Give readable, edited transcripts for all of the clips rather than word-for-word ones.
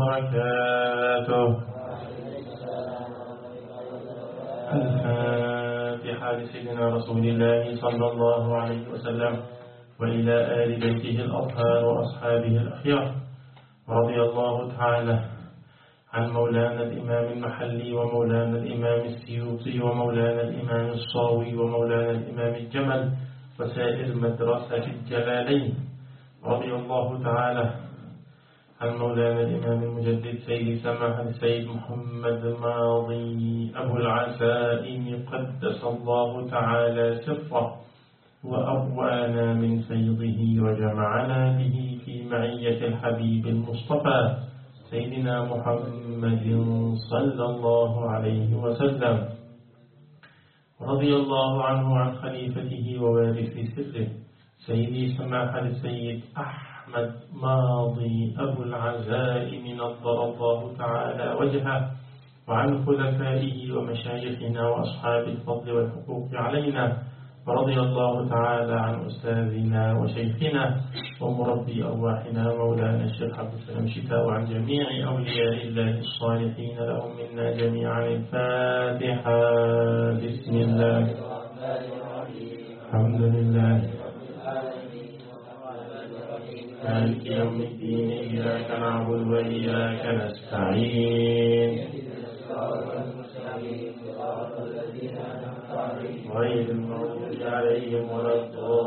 وبركاته. الفاتحة لسيدنا رسول الله صلى الله عليه وسلم وإلى آل بيته الأطهار وأصحابه الأخيار. رضي الله تعالى عن مولانا الإمام المحلي ومولانا الإمام السيوطي ومولانا الإمام الصاوي ومولانا الإمام الجمل وسائر مدرسة الجلالين. رضي الله تعالى عن مولانا الإمام المجدد سيد سماحة السيد محمد الماضي أبو العسائم قدس الله تعالى سره وأبوانا من فيضه وجمعنا به في معية الحبيب المصطفى سيدنا محمد صلى الله عليه وسلم. رضي الله عنه عن خليفته ووارث سره سيدي سماحة السيد أحمد ماضي أبو العزائم نظر الله تعالى وجهه، وعن خلفائه ومشايخنا وأصحاب الفضل والحقوق علينا. ورضي الله تعالى عن أستاذنا وشيخنا ومربي أرواحنا مولانا الشيخ عبد السلام شتاء وعن جميع أولياء الله الصالحين لهم منا جميعا. الفاتحة. بسم الله الحمد لله مالك يوم الدين إياك نعبد وإياك نستعين غير المغضوب عليهم ولا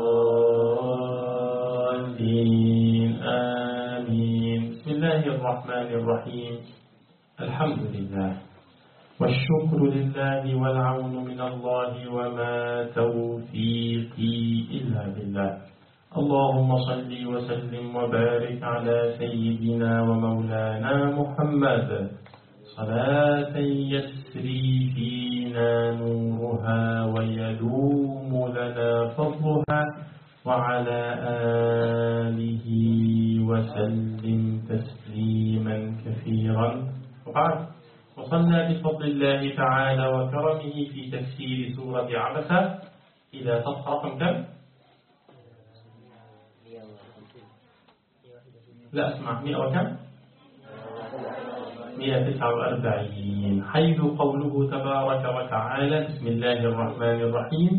الضالين آمين. بسم الله الرحمن الرحيم. الحمد لله والشكر لله والعون من الله وما توفيقي إلا بالله. اللهم صل وسلم وبارك على سيدنا ومولانا محمد صلاة يسري فينا نورها ويلوم لنا فضلها وعلى آله وسلم تسليما كثيرا. وبعد، وصلنا بفضل الله تعالى وكرمه في تفسير سورة عبسة إلى صفحة رقم كم؟ لا أسمع 100 وكم؟ 149، حيث قوله تبارك وتعالى: بسم الله الرحمن الرحيم.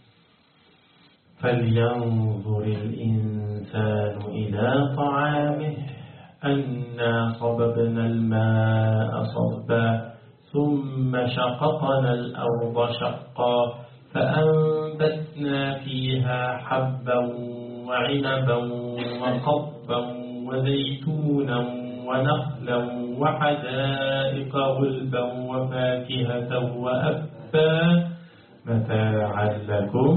فلينظر الإنسان إلى طعامه أنا صببنا الماء صبا ثم شققنا الأرض شقا فأنبتنا فيها حبا وعنبا وقضبا وزيتونا ونخلا وحدائق غلبا وفاكهة وأبا متاعا لكم.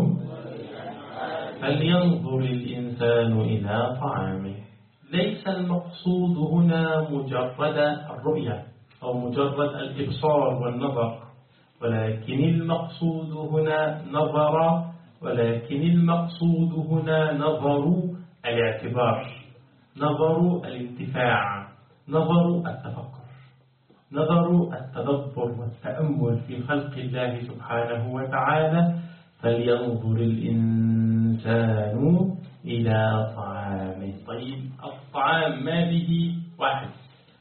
فلينظر الإنسان إلى طعامه. ليس المقصود هنا مجرد الرؤية أو مجرد الإبصار والنظر، ولكن المقصود هنا نظر الاعتبار، نظر الانتفاع، نظر التفكر، نظر التدبر والتأمل في خلق الله سبحانه وتعالى. فلينظر الإنسان إلى طعامه. طيب، الطعام ما به؟ واحد.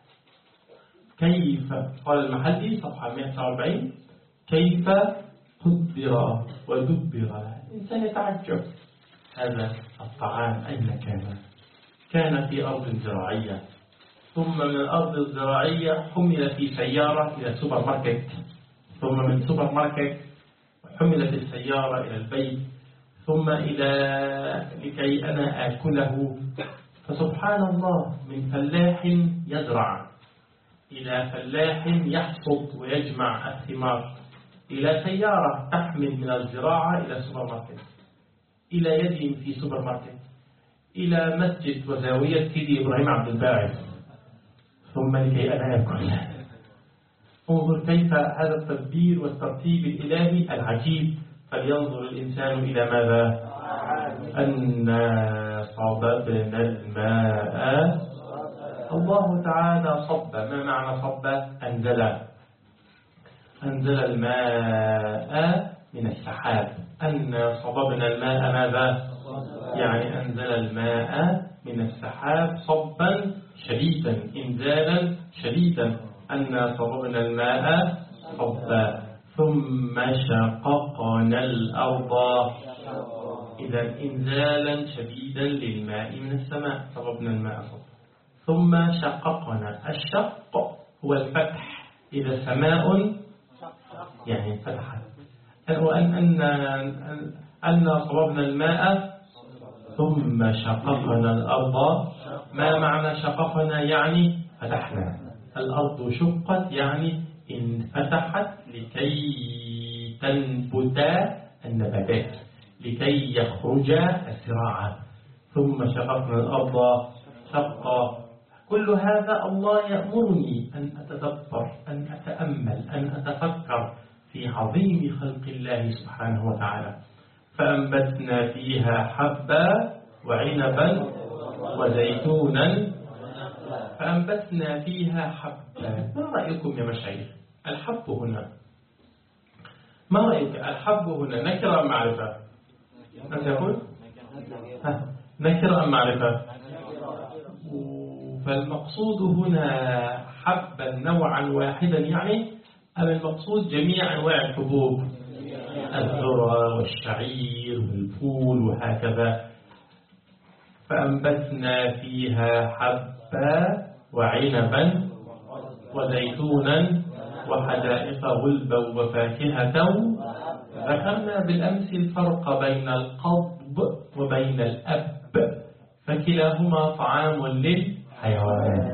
كيف قال المحلي صفحة 149 كيف قدر ودبر. الإنسان يتعجب، هذا الطعام أين كان في أرض زراعية، ثم من الأرض الزراعية حمل في سيارة إلى السوبر ماركت، ثم من السوبر ماركت حملت السيارة إلى البيت، ثم لكي أنا آكله. فسبحان الله، من فلاح يزرع إلى فلاح يحصد ويجمع الثمار، إلى سيارة تحمل من الزراعة إلى السوبر ماركت، إلى يد في سوبر ماركت، إلى مسجد وزاوية سيدي إبراهيم عبد الباعث، ثم لكي أنا أكل. انظر كيف هذا التدبير والترتيب الإلهي العجيب. فلينظر الإنسان إلى ماذا؟ أنا صببنا الماء. الله تعالى صب. ما معنى صب؟ أنزل الماء من السحاب. أنا صببنا الماء ماذا؟ يعني أنزل الماء من السحاب صبا شديدا إنزالا شديدا أنا صببنا الماء صبا ثم شققنا الأرض. إذا إنزالا شديدا للماء من السماء صببنا الماء صبا ثم شققنا. الشق هو الفتح. إذا سماء يعني فتحت. أن صببنا الماء ثم شققنا الأرض. ما معنى شققنا؟ يعني فتحنا. الأرض شقت يعني انفتحت لكي تنبت النباتات، لكي يخرج الزراعة. ثم شققنا الأرض شقا. كل هذا الله يأمرني أن أتدبر، أن أتأمل، أن أتفكر في عظيم خلق الله سبحانه وتعالى. فأنبتنا فيها حبا وعنبا وزيتونا. فأنبتنا فيها حبا. ما رأيكم يا مشايخ؟ الحب هنا، ما رأيك؟ الحب هنا نكرة أم معرفة؟ أنت تقول نكرة أم معرفة؟ فالمقصود هنا حبا نوعا واحدا يعني، أم المقصود جميع أنواع الحبوب؟ الذرة والشعير والفول وهكذا. فأنبتنا فيها حبا وعنبا وزيتونا وحدائق غلبا وفاكهة. ذكرنا بالأمس الفرق بين القضب وبين الأب، فكلاهما طعام للحيوان.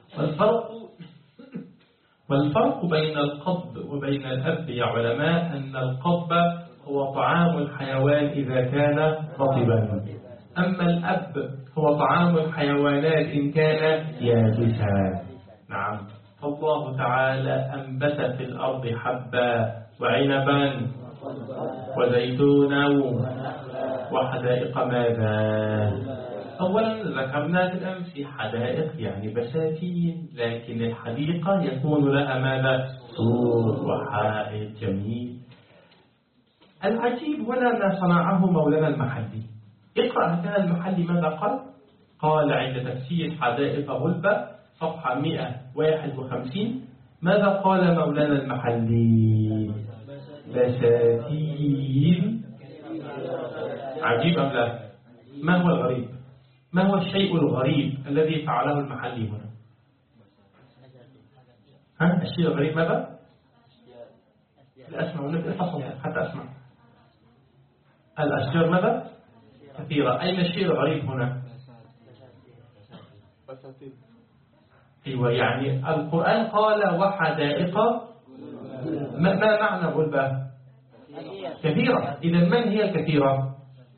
والفرق بين القضب وبين الأب يا علماء أن القضب هو طعام الحيوان إذا كان رطبا، أما الأب هو طعام الحيوانات إن كان يابسا. نعم. فالله تعالى أنبت في الأرض حبا وعنبا وزيتونا وحدائق ماذا؟ أولا ذكرنا بالأمس حدائق يعني بساتين، لكن الحديقة يكون لها ماذا؟ سور وحائط جميل. العجيب هنا ما صنعه مولانا المحلي. اقرأ هذا المحلي ماذا قال؟ قال عند تفسير حدائق غلبة صفحة 151 ماذا قال مولانا المحلي؟ بساتين. عجيب أم لا؟ ما هو الغريب؟ ما هو الشيء الغريب الذي فعله المحلي هنا؟ الشيء الغريب ماذا؟ الأسمع ونبدأ الحصن حتى أسمع. الأشجار ماذا؟ كثيرة. أين الشيء الغريب هنا؟ أيوة، يعني القرآن قال وحدائق. ما معنى غلبة؟ كثيرة. إذا من هي الكثيرة؟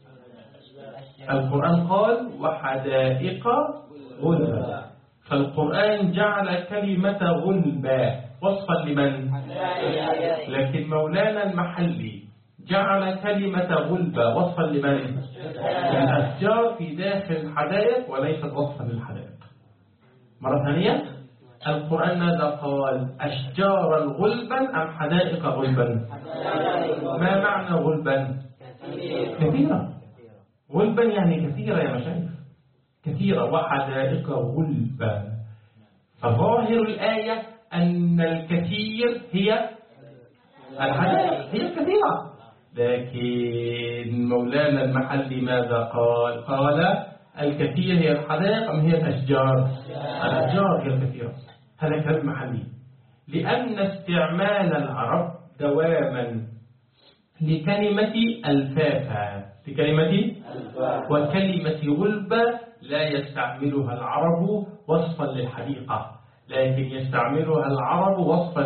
القرآن قال وحدائق غلبة، فالقرآن جعل كلمة غلبة وصفا لمن؟ لكن مولانا المحلي جعل كلمة غلبة وصفا لمن؟ الأشجار في داخل الحدائق وليست وصفا للحدائق. مرة ثانية، القرآن ماذا قال؟ أشجارا غلبا أم حدائق غلبا؟ ما معنى غلبا؟ كثيرة. غلبا يعني كثيرة يا مشايخ، كثيرة. وحدائق غلبا. فظاهر الآية أن الكثير هي الحدائق، هي الكثيرة. لكن مولانا المحلي ماذا قال؟ قال الكثير هي الحدائق أم هي الأشجار؟ الأشجار هي الكثيرة. هذا كلام محلي، لأن استعمال العرب دواما لكلمة الفافة، لكلمة وكلمة غلبة لا يستعملها العرب وصفا للحديقة، لكن يستعملها العرب وصفا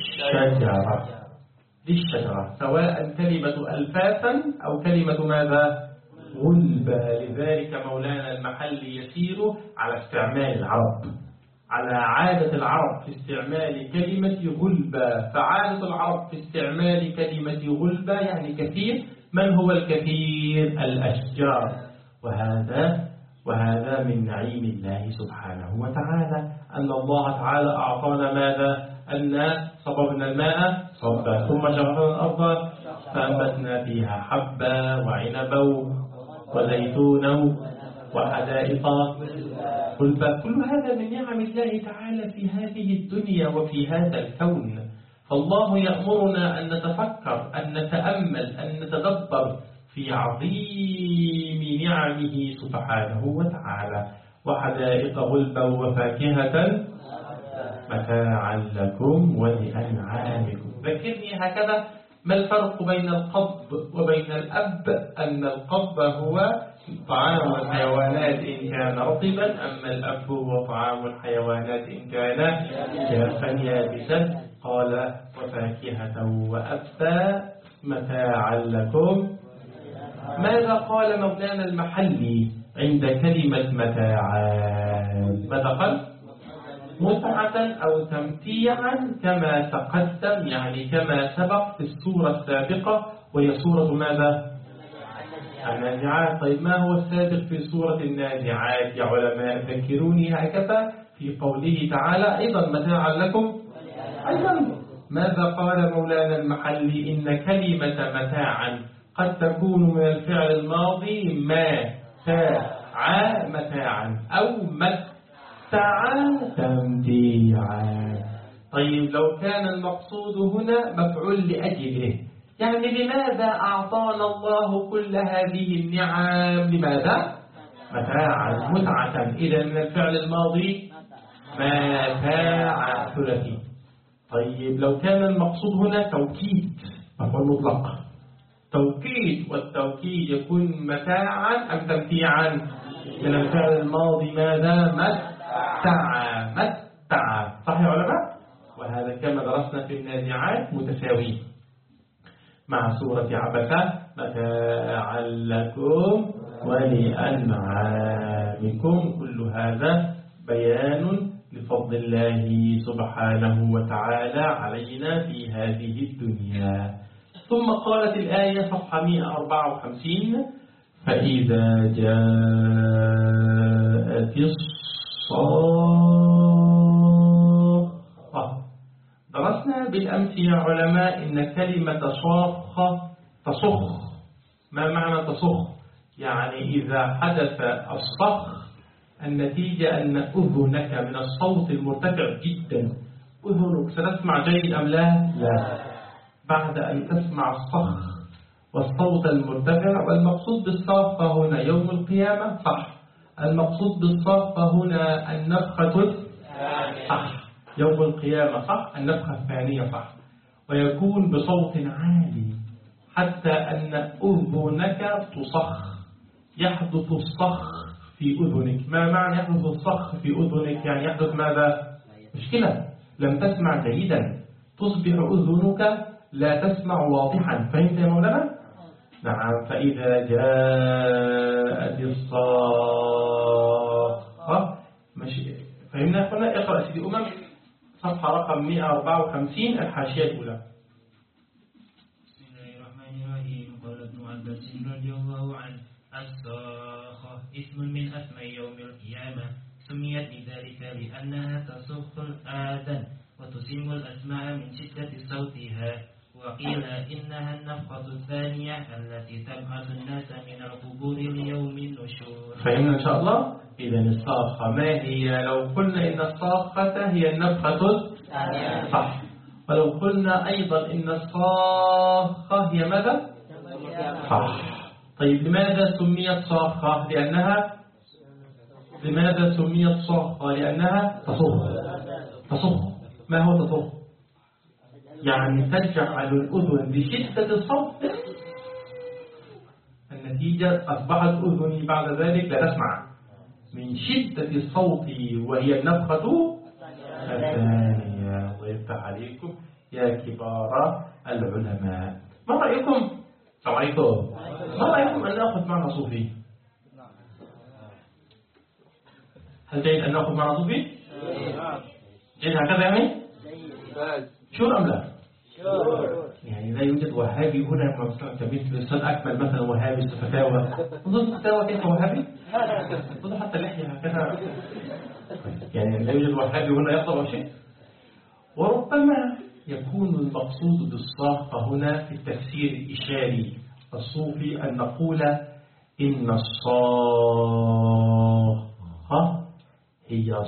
للشجرة، سواء كلمة ألفافا أو كلمة ماذا؟ غلبة. لذلك مولانا المحلي يسير على استعمال العرب، على عادة العرب في استعمال كلمة غلبة. فعادة العرب في استعمال كلمة غلبة يعني كثير. من هو الكثير؟ الأشجار. وهذا من نعيم الله سبحانه وتعالى، أن الله تعالى أعطانا ماذا؟ أن صببنا الماء صبا ثم شققنا الأرض فأنبتنا فيها حبا وعنبا وزيتونا وحدائق غلبا. كل هذا من نعم الله تعالى في هذه الدنيا وفي هذا الكون. فالله يأمرنا أن نتفكر، أن نتأمل، أن نتدبر في عظيم نعمه سبحانه وتعالى. وحدائق غلبا وفاكهة متاعا لكم ولأنعامكم. ذكرني هكذا ما الفرق بين القب وبين الأب؟ أن القب هو طعام الحيوانات إن كان رطبا، أما الأب هو طعام الحيوانات إن كان جافا يابسا. قال وفاكهة وأبا متاعا لكم. ماذا قال مولانا المحلي عند كلمة متاعا؟ ماذا قال؟ متعة أو تمتيعا كما تقدم، يعني كما سبق في السورة السابقة، وهي سورة ماذا؟ النازعات. طيب ما هو السابق في سورة النازعات يا علماء؟ ذكروني هكذا في قوله تعالى أيضا متاعا لكم. أيضا ماذا قال مولانا المحلي؟ إن كلمة متاعا قد تكون من الفعل الماضي متاعا أو متاعا تمتيعا. طيب لو كان المقصود هنا مفعول لأجله، يعني لماذا أعطانا الله كل هذه النعم؟ لماذا؟ متاعا متعة. إذا من الفعل الماضي متاعا ثلاثي. طيب لو كان المقصود هنا توكيد، مفعول مطلق، توكيد، والتوكيد يكون متاعا أم تمتيعا؟ من الفعل الماضي ماذا؟ متاعا. صح يا علماء؟ وهذا كما درسنا في النازعات متساوي مع سورة عبسة. متاعا لكم ولأنعامكم. كل هذا بيان لفضل الله سبحانه وتعالى علينا في هذه الدنيا. ثم قالت الآية صفحة 154: فإذا جاءت الصاخة. درسنا بالأمس يا علماء إن كلمة صاخة تصخ. ما معنى تصخ؟ يعني إذا حدث الصخ النتيجة أن أذنك من الصوت المرتفع جدا، أذنك ستسمع جيد أم لا؟ لا. بعد أن تسمع الصخ والصوت المرتفع. والمقصود بالصاخة هنا يوم القيامة، صح. المقصود بالصاخة هنا النفخة، صح. يوم القيامة، صح. النفخة الثانية، صح. ويكون بصوت عالي حتى أن أذنك تصخ. يحدث الصخ في أذنك. ما معنى يحدث الصخ في أذنك؟ يعني يحدث ماذا؟ مشكلة، لم تسمع جيدا، تصبح أذنك لا تسمع واضحا. فهمت يا مولانا؟ نعم. فإذا جاءت الصاخة. فهمنا يا أخوانا؟ اقرأ سيدي صفحة رقم 154 الحاشية الأولى. بسم الله الرحمن الرحيم. قال ابن عباس رضي الله عنه: الصاخة اسم من أسماء يوم القيامة، سميت بذلك لأنها تصخ الآذان وتسم الأسماع من شدة صوتها. وقيل إنها النفخة الثانية التي تبعث الناس من القبور ليوم النشور. فهمنا إن شاء الله؟ إذا الصاخة ما هي؟ لو قلنا إن الصاخة هي النفخة الثانية، صح. ولو قلنا أيضا إن الصاخة هي ماذا؟ صح. طيب لماذا سميت صاخة؟ لماذا سميت صاخة؟ لأنها تصخ. ما هو تصخ؟ يعني تجعل الأذن بشدة الصوت. النتيجة أصبحت أذني بعد ذلك لا تسمع من شدة الصوت، وهي النفخة الثانية. الله يفتح عليكم يا كبار العلماء. ما رأيكم؟ السلام عليكم. ما رأيكم أن نأخذ معنا صوفي؟ هل جيد أن نأخذ معنا صوفي؟ جيد هكذا يعني؟ شور أم لا؟ يعني لا يوجد وهابي هنا كمثل الأستاذ أكمل مثلا وهابي فتاوى. انظر فتاوى كيف وهابي؟ انظر حتى اللحية هكذا. يعني لا يوجد وهابي هنا يطلب شيء. وربما يكون المقصود بالصاخة هنا في التفسير الإشاري الصوفي أن نقول إن الصاخة هي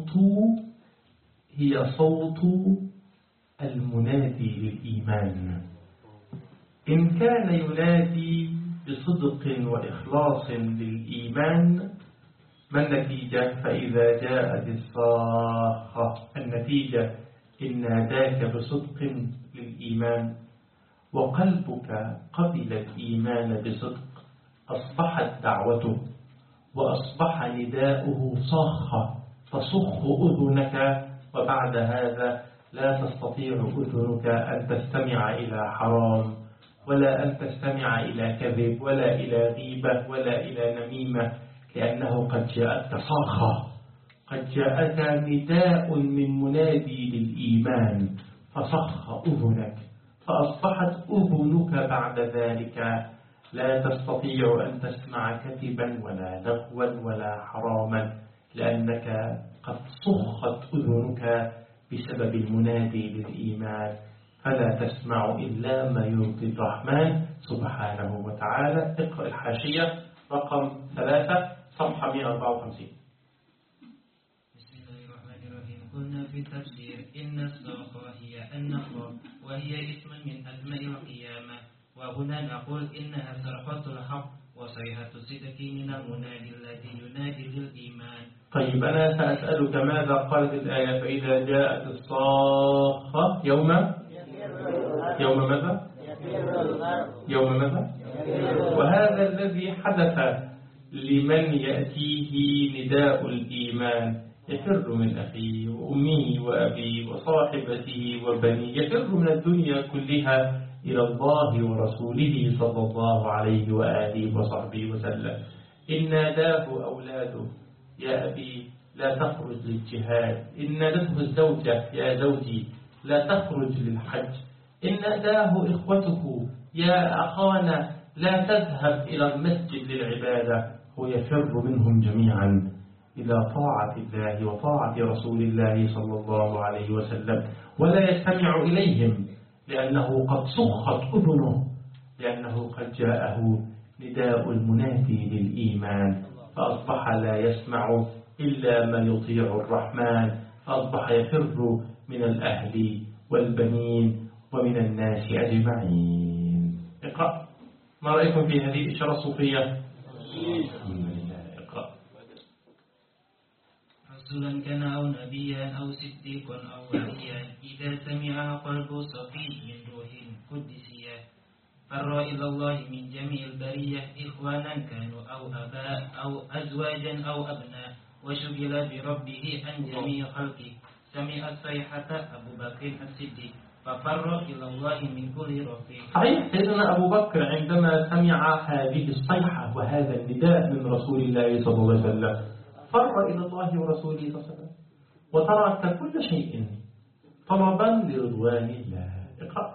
صوت المنادي للإيمان. إن كان ينادي بصدق وإخلاص للإيمان، ما النتيجة؟ فإذا جاءت الصاخة النتيجة إن ناداك بصدق للإيمان وقلبك قبل الإيمان بصدق، أصبحت دعوته وأصبح نداؤه صاخة تصخ أذنك، وبعد هذا لا تستطيع أذنك أن تستمع إلى حرام، ولا أن تستمع إلى كذب، ولا إلى غيبة، ولا إلى نميمة، لأنه قد جاءتك صاخة، قد جاءك نداء من منادي للإيمان فصخ أذنك، فأصبحت أذنك بعد ذلك لا تستطيع أن تسمع كذبا ولا لغوا ولا حراما، لأنك قد صخت أذنك بسبب المنادي للإيمان، فلا تسمع إلا ما يرضي الرحمن سبحانه وتعالى. اقرأ الحاشية رقم 3 صفحة 154. بسم الله الرحمن الرحيم. قلنا في التفسير إن الصاخة هي النخوة، وهي اسم من أسماء القيامة، وهنا نقول إنها صرخة الحق وصيحة الصدق من المنادي الذي ينادي للإيمان. طيب أنا سأسألك ماذا قالت الآية؟ فإذا جاءت الصاخة يوم ماذا؟ يوم ماذا؟ وهذا الذي حدث لمن يأتيه نداء الإيمان، يفر من أخيه وأمه وأبيه وصاحبته وبنيه، يفر من الدنيا كلها إلى الله ورسوله صلى الله عليه وآله وصحبه وسلم. إن ناداه أولاده يا أبي لا تخرج للجهاد، إن نادته الزوجة يا زوجي لا تخرج للحج، إن ناداه إخوته يا أخانا لا تذهب إلى المسجد للعبادة، هو يفر منهم جميعا إلى طاعة الله وطاعة رسول الله صلى الله عليه وسلم، ولا يستمع إليهم لأنه قد صخت أذنه، لأنه قد جاءه نداء المنادي للإيمان، فأصبح لا يسمع إلا ما يطيع الرحمن، فأصبح يفر من الأهل والبنين ومن الناس أجمعين. اقرأ. ما رأيكم في هذه الإشارة الصوفية؟ اقرأ. رسولا كان أو نبيا أو صديقا أو وليا، إذا سمع قلب صفي من روح قدسية، فر إلى الله من جميع البرية، إخوانا كانوا أو أباء أو أزواجا أو أبناء، وشغل بربه عن جميع خلقه، سمع الصيحة أبو بكر الصديق، ففر إلى الله من كل رفيق. صحيح، سيدنا أبو بكر عندما سمع هذه الصيحة وهذا النداء من رسول الله صلى الله عليه وسلم فر إلى الله ورسوله صلى الله عليه وسلم وترك كل شيء طلبا لرضوان الله. اقرأ.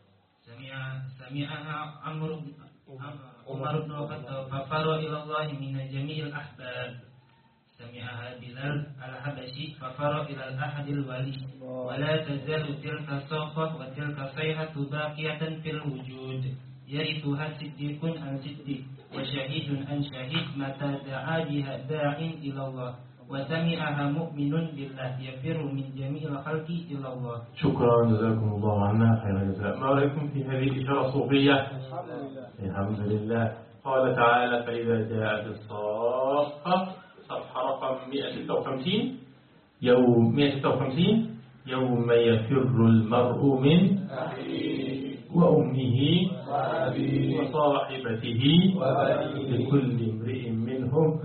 سمعها عمر بن الخطاب، ففر إلى الله من جميع الأحباب. سمعها بلال الحبشي، ففر إلى الأحد الولي. ولا تزال تلك الصخة وتلك الصيحة باقية في الوجود، يرثها صديق عن صديق وشهيد عن شهيد، متى دعا بها داع إلى الله، وسمعها مؤمن بالله يفر من جميع الخلق إلى الله. شكرا، جزاكم الله عنا خير الجزاء. ما رأيكم في هذه الإشارة الصوفية؟ الحمد لله. قال تعالى فإذا جاءت الصاخة، صفحة رقم 156، يوم 156 يوم يفر المرء من أخيه وأمه وأبيه وصاحبته لكل امرئ منهم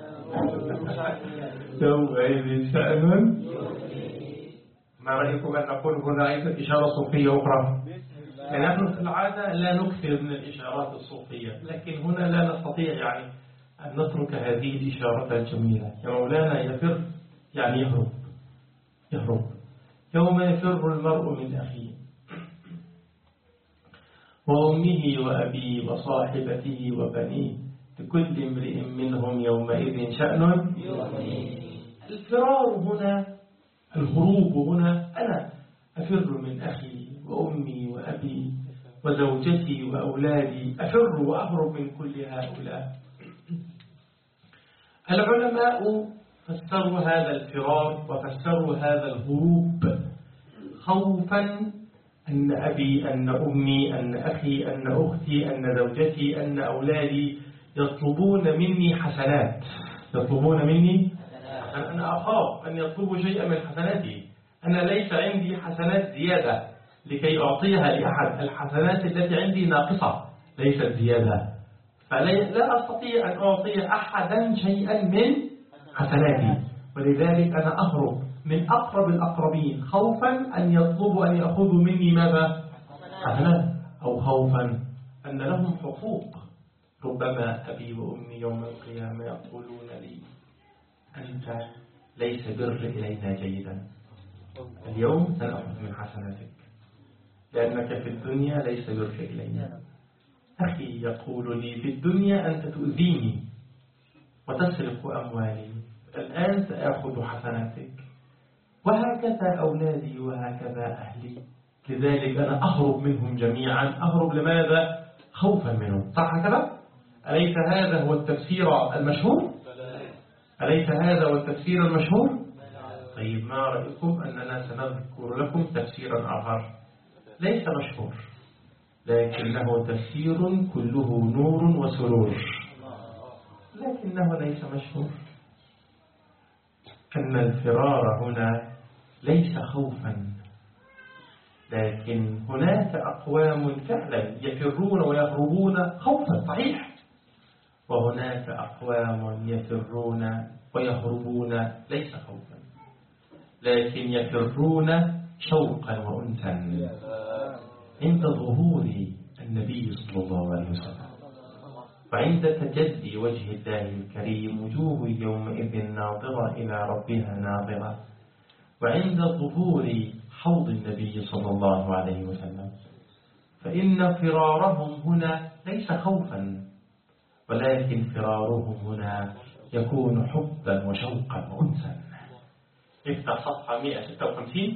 يومئذ شأن. ما رأيكم أن نقول هنا أيضا إشارة صوفية أخرى؟ نحن في العادة لا نكثر من الإشارات الصوفية، لكن هنا لا نستطيع يعني أن نترك هذه الإشارة الجميلة. يا مولانا يفر يعني يهرب. يوم يفر المرء من أخيه وأمه وأبيه وصاحبته وبنيه لكل امرئ منهم يومئذ شأن يغنيه. الفرار هنا، الهروب هنا، أنا أفر من أخي وأمي وأبي وزوجتي وأولادي، أفر وأهرب من كل هؤلاء. العلماء فسروا هذا الفرار وفسروا هذا الهروب خوفا أن أبي، أن أمي، أن أخي، أن أختي، أن زوجتي، أن أولادي يطلبون مني حسنات، يطلبون مني، أنا أخاف أن يطلبوا شيئا من حسناتي. أنا ليس عندي حسنات زيادة لكي أعطيها لأحد، الحسنات التي عندي ناقصة ليست زيادة، فلا أستطيع أن أعطي أحدا شيئا من حسناتي، ولذلك أنا أهرب من أقرب الأقربين خوفا أن يطلبوا أن يأخذوا مني ماذا؟ حسنات، أو خوفا أن لهم حقوق. ربما أبي وأمي يوم القيامة يقولون لي أنت ليس بر إلينا جيدا، اليوم سنأخذ من حسناتك لأنك في الدنيا ليس بر إلينا. أخي يقول لي في الدنيا أنت تؤذيني وتسرق أموالي، الآن سأخذ حسناتك، وهكذا أولادي وهكذا أهلي. لذلك أنا أهرب منهم جميعا. أهرب لماذا؟ خوفا منهم. صح هكذا؟ أليس هذا هو التفسير المشهور؟ أليس هذا هو التفسير المشهور؟ طيب ما رأيكم أننا سنذكر لكم تفسيرا آخر ليس مشهور لكنه تفسير كله نور وسرور، لكنه ليس مشهور. أن الفرار هنا ليس خوفا، لكن هناك أقوام فعلا يفرون ويهربون خوفا صحيح، وهناك أقوام يفرون ويهربون ليس خوفا لكن يفرون شوقا وأنسا عند ظهور النبي صلى الله عليه وسلم، وعند تجدي وجه الله الكريم وجوه يومئذ ناظرة إلى ربها ناظرة، وعند ظهور حوض النبي صلى الله عليه وسلم، فإن فرارهم هنا ليس خوفا، ولكن فرارهم هنا يكون حبا وشوقا وأنسا. افتح صفحة 156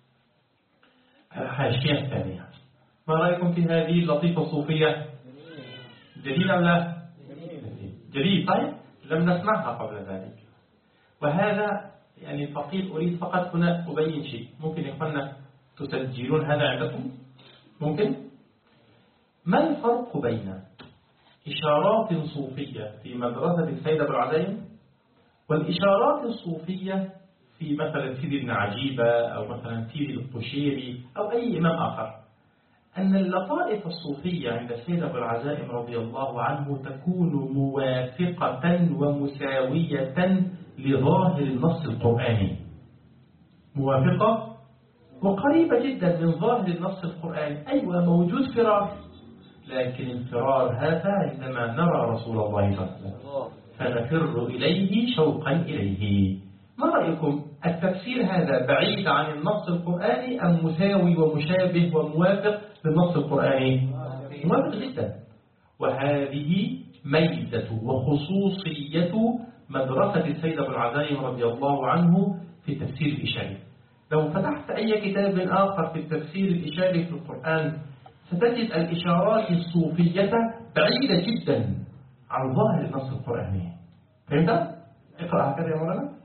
الحاشية الثانية. ما رأيكم في هذه اللطيفة الصوفية؟ جديد أم لا؟ جديد. طيب لم نسمعها قبل ذلك، وهذا يعني فقير. أريد فقط هنا أبين شيء، ممكن يا تسجلون هذا عندكم؟ ممكن؟ ما الفرق بين إشارات صوفية في مدرسة السيد أبو العزيم والإشارات الصوفية في مثلا سيدي ابن عجيبة أو مثلا سيدي القشيري أو أي إمام آخر؟ أن اللطائف الصوفية عند السيد أبو العزائم رضي الله عنه تكون موافقة ومساوية لظاهر النص القرآني، موافقة وقريبة جدا من ظاهر النص القرآني. أيوة موجود فرار، لكن الفرار هذا عندما نرى رسول الله صلى الله عليه وسلم فنفر إليه شوقا إليه. ما رأيكم؟ التفسير هذا بعيد عن النص القرآني أم مساوي ومشابه وموافق للنص القرآني؟ موافق جدا. وهذه ميزة وخصوصية مدرسة السيد أبو العزائم رضي الله عنه في التفسير الإشاري. لو فتحت أي كتاب آخر في التفسير الإشاري في القرآن ستجد الإشارات الصوفية بعيدة جدا عن ظاهر النص القرآني. فهمت؟ اقرأ هكذا يا مولانا.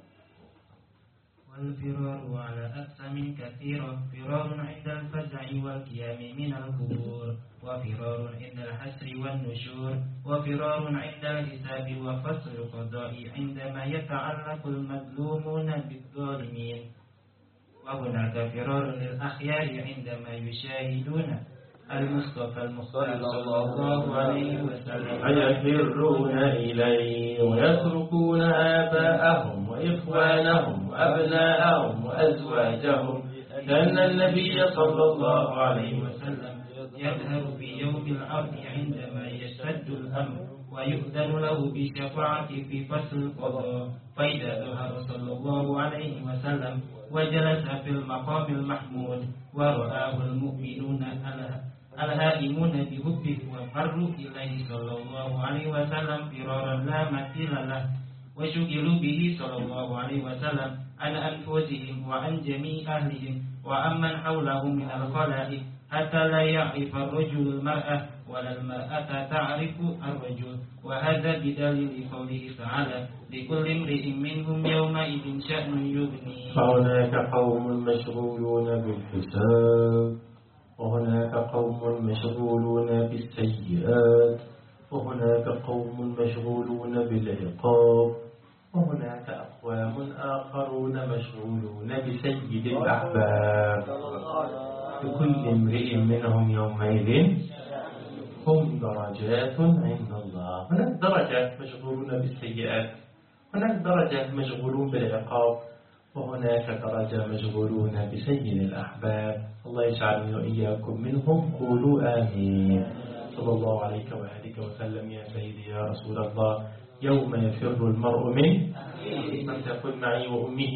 والفرار على أقسام كثيرة، فرار عند الفزع والقيام من القبور، وفرار عند الحسر والنشور، وفرار عند الحساب وفصل القضاء عندما يتعلق المظلومون بالظالمين، وهناك فرار للأخيار عندما يشاهدون المصطفى المختار صلى الله عليه وسلم فيفرون إليه ويتركون آباءهم وإخوانهم وأبناءهم وأزواجهم، لأن النبي صلى الله عليه وسلم يظهر في يوم العرض عندما يشتد الأمر ويؤذن له بالشفاعة في فصل القضاء، فإذا ظهر صلى الله عليه وسلم وجلس في المقام المحمود ورآه المؤمنون الهائمون بحبه وفروا إليه صلى الله عليه وسلم فرارا لا مثيل له، وشغلوا به صلى الله عليه وسلم عن أنفسهم وعن جميع أهلهم وعمن حولهم من الخلائق، حتى لا يعرف الرجل المرأة ولا المرأة تعرف الرجل. وهذا بدليل قوله تعالى لكل امرئ منهم يومئذ شأن يغنيه. فهناك قوم مشغولون بالحساب، وهناك قوم مشغولون بالسيئات، وهناك قوم مشغولون بالعقاب، وهناك أقوام آخرون مشغولون بسيد الأحباب. لكل امرئ منهم يومئذ هم درجات عند الله. هناك درجة مشغولون بالسيئات، هناك درجة مشغولون بالعقاب، وهناك درجة مشغولون بسيد الأحباب. الله يجعلني وإياكم منهم. قولوا آمين. صلى الله عليك وآلك وسلم يا سيدي يا رسول الله. يوم يفر المرء من تقول معي وأمه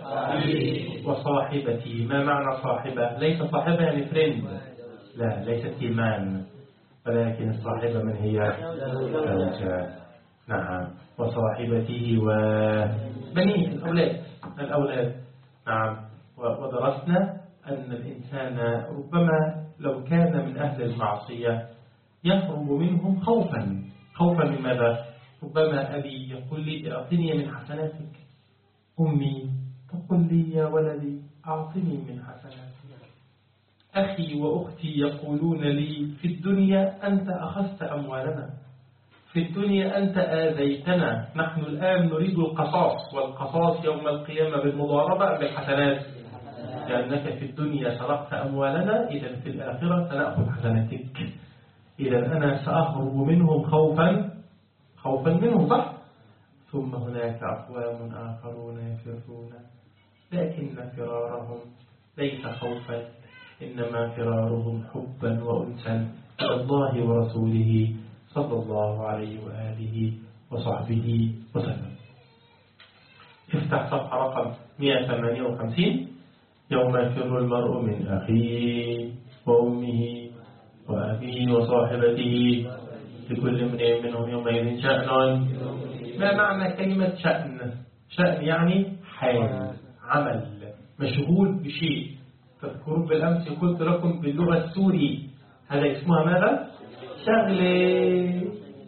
وصاحبته. ما معنى صاحبة؟ ليس صاحبة يعني فريند، لا، ليست إيمان، ولكن الصاحبة من هي؟ زوجة. نعم. وصاحبته وبنيه، الأولاد. نعم. ودرسنا أن الإنسان ربما لو كان من أهل المعصية يهرب منهم خوفا من ماذا؟ ربما أبي يقول لي أعطني من حسناتك، أمي تقول لي يا ولدي أعطني من حسناتك، أخي وأختي يقولون لي في الدنيا أنت أخذت أموالنا، في الدنيا أنت آذيتنا، نحن الآن نريد القصاص، والقصاص يوم القيامة بالمضاربة بالحسنات، لأنك في الدنيا سرقت أموالنا، إذا في الآخرة سنأخذ حسناتك. إذا أنا سأهرب منهم خوفا منهم، صح؟ ثم هناك أقوام آخرون يفرون، لكن فرارهم ليس خوفا، إنما فرارهم حبا وأنسا إلى الله ورسوله صلى الله عليه وآله وصحبه وسلم. افتح صفحة رقم 158. يوم يفر المرء من أخيه وأمه وأبيه وصاحبته لكل امرئ منهم يومئذ شأن. ما معنى كلمة شأن؟ شأن يعني حال، عمل، مشغول بشيء. تذكرون بالأمس قلت لكم باللغة السوري هذا اسمها ماذا؟ شغلة.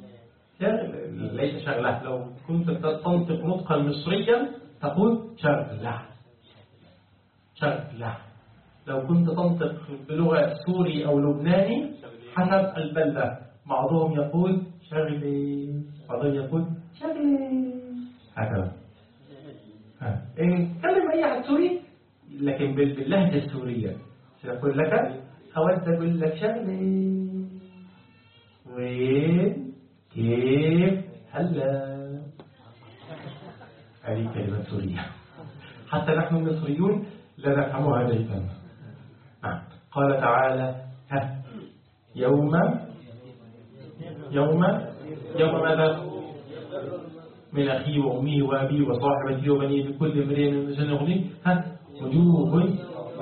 ليس شغلة. لو كنت تنطق نطقا مصريا تقول شغلة. لو كنت تنطق بلغة سوري أو لبناني حسب البلدة، بعضهم يقول شغلي، بعضهم يقول شغلي، هكذا. إن تكلم أي أحد سوري لكن باللهجة السورية سيقول لك أود أقول لك شغلي، وين، كيف، هلا. هذه كلمة سورية، حتى نحن المصريون لا نفهمها جيدا. قال تعالى يوم ماذا؟ من أخيه وأمه وأبيه وصاحبته وبنيه لكل امرئ منهم شأن يغنيه. وجوه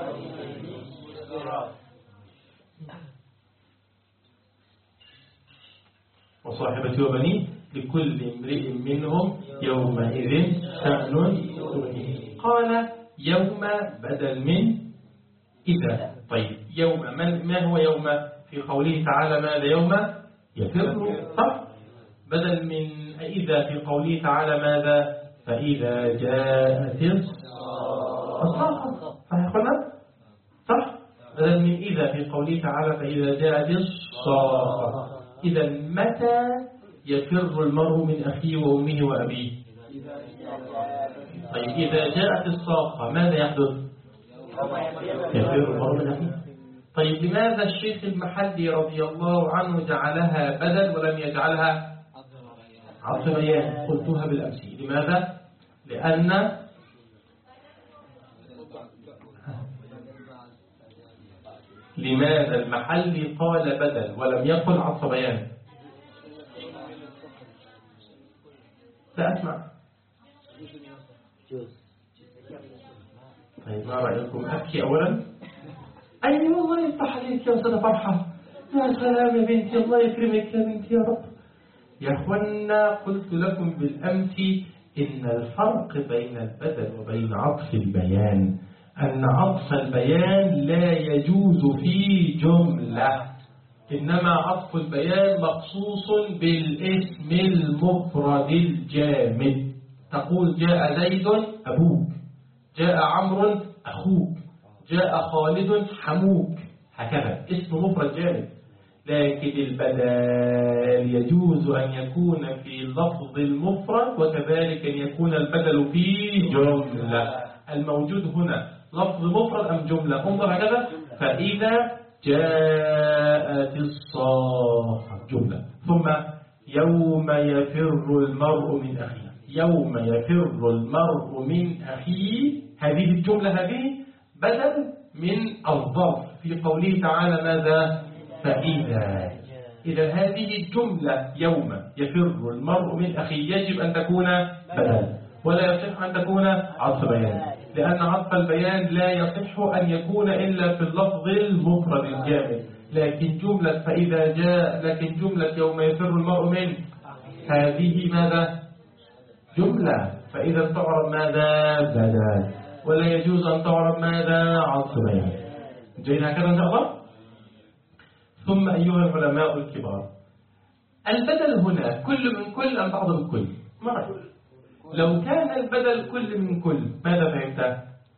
وصاحبته وبنيه لكل امرئ منهم يومئذ شأن يغنيه. قال يوم بدل من إذا. طيب يوم ما هو يوم؟ في قوله تعالى ماذا؟ يوم يفر، صح؟ بدل من إذا في قوله تعالى ماذا؟ فإذا جاءت الصاخة، صح قلنا؟ صح؟ بدل من إذا في قوله تعالى فإذا جاءت الصاخة. إذا متى يفر المرء من أخيه وأمه وأبيه؟ طيب إذا جاءت الصاخة ماذا يحدث؟ يفر المرء من أخيه. طيب لماذا الشيخ المحلي رضي الله عنه جعلها بدل ولم يجعلها عطف بيان؟ قلتها بالأمس. لماذا؟ لماذا المحلي قال بدل ولم يقل عطف بيان؟ لا أسمع. طيب ما رأيكم أبكي أولا؟ أي والله يفتح عليك يا أستاذة فرحة، يا سلام يا بنتي، الله يكرمك يا بنتي يا رب. يا أخوانا قلت لكم بالأمس إن الفرق بين البدل وبين عطف البيان أن عطف البيان لا يجوز في جملة، إنما عطف البيان مخصوص بالاسم المفرد الجامد. تقول جاء زيد أبوك، جاء عمرو أخوك، جاء خالد حموك، هكذا اسم مفرد جامد. لكن البدل يجوز أن يكون في لفظ المفرد، وكذلك أن يكون البدل في جملة. الموجود هنا لفظ مفرد أم جملة؟ انظر هكذا، فإذا جاءت الصاخة جملة. ثم يوم يفر المرء من أخيه، يوم يفر المرء من أخيه، هذه الجملة هذه بدل من الظرف في قوله تعالى ماذا؟ فإذا. إذا هذه الجملة يوم يفر المرء من أخيه يجب أن تكون بدل، ولا يصح أن تكون عطف بيان، لأن عطف البيان لا يصح أن يكون إلا في اللفظ المفرد الجامد. لكن جملة فإذا جاء، لكن جملة يوم يفر المرء من هذه ماذا؟ جملة، فإذا تعرب ماذا؟ بدل، ولا يجوز أن تعرب ماذا؟ عطف بيان. جينا هكذا إن شاء الله. ثم أيها العلماء الكبار، البدل هنا كل من كل أم بعض من كل؟ مرة لو كان البدل كل من كل ماذا فهمت؟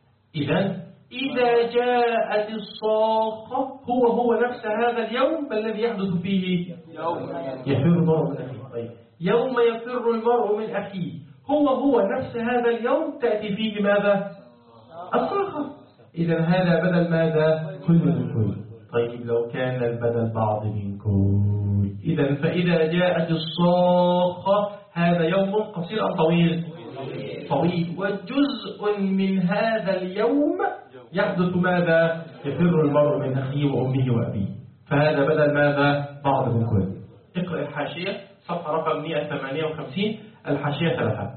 إذا جاءت الصاخة هو نفس هذا اليوم الذي يحدث فيه يفر المرء من أخيه. طيب يوم يفر المرء من أخيه هو نفس هذا اليوم تأتي فيه ماذا؟ الصاخة. إذا هذا بدل ماذا؟ كل من كل. طيب لو كان البدل بعض من كل، إذا فإذا جاءت الصاخة هذا يوم قصير أم طويل؟ طويل، وجزء من هذا اليوم يحدث ماذا؟ يفر المرء من أخيه وأمه وأبيه، فهذا بدل ماذا؟ بعض من كل. اقرأ الحاشية صفحة رقم 158، الحاشية 3.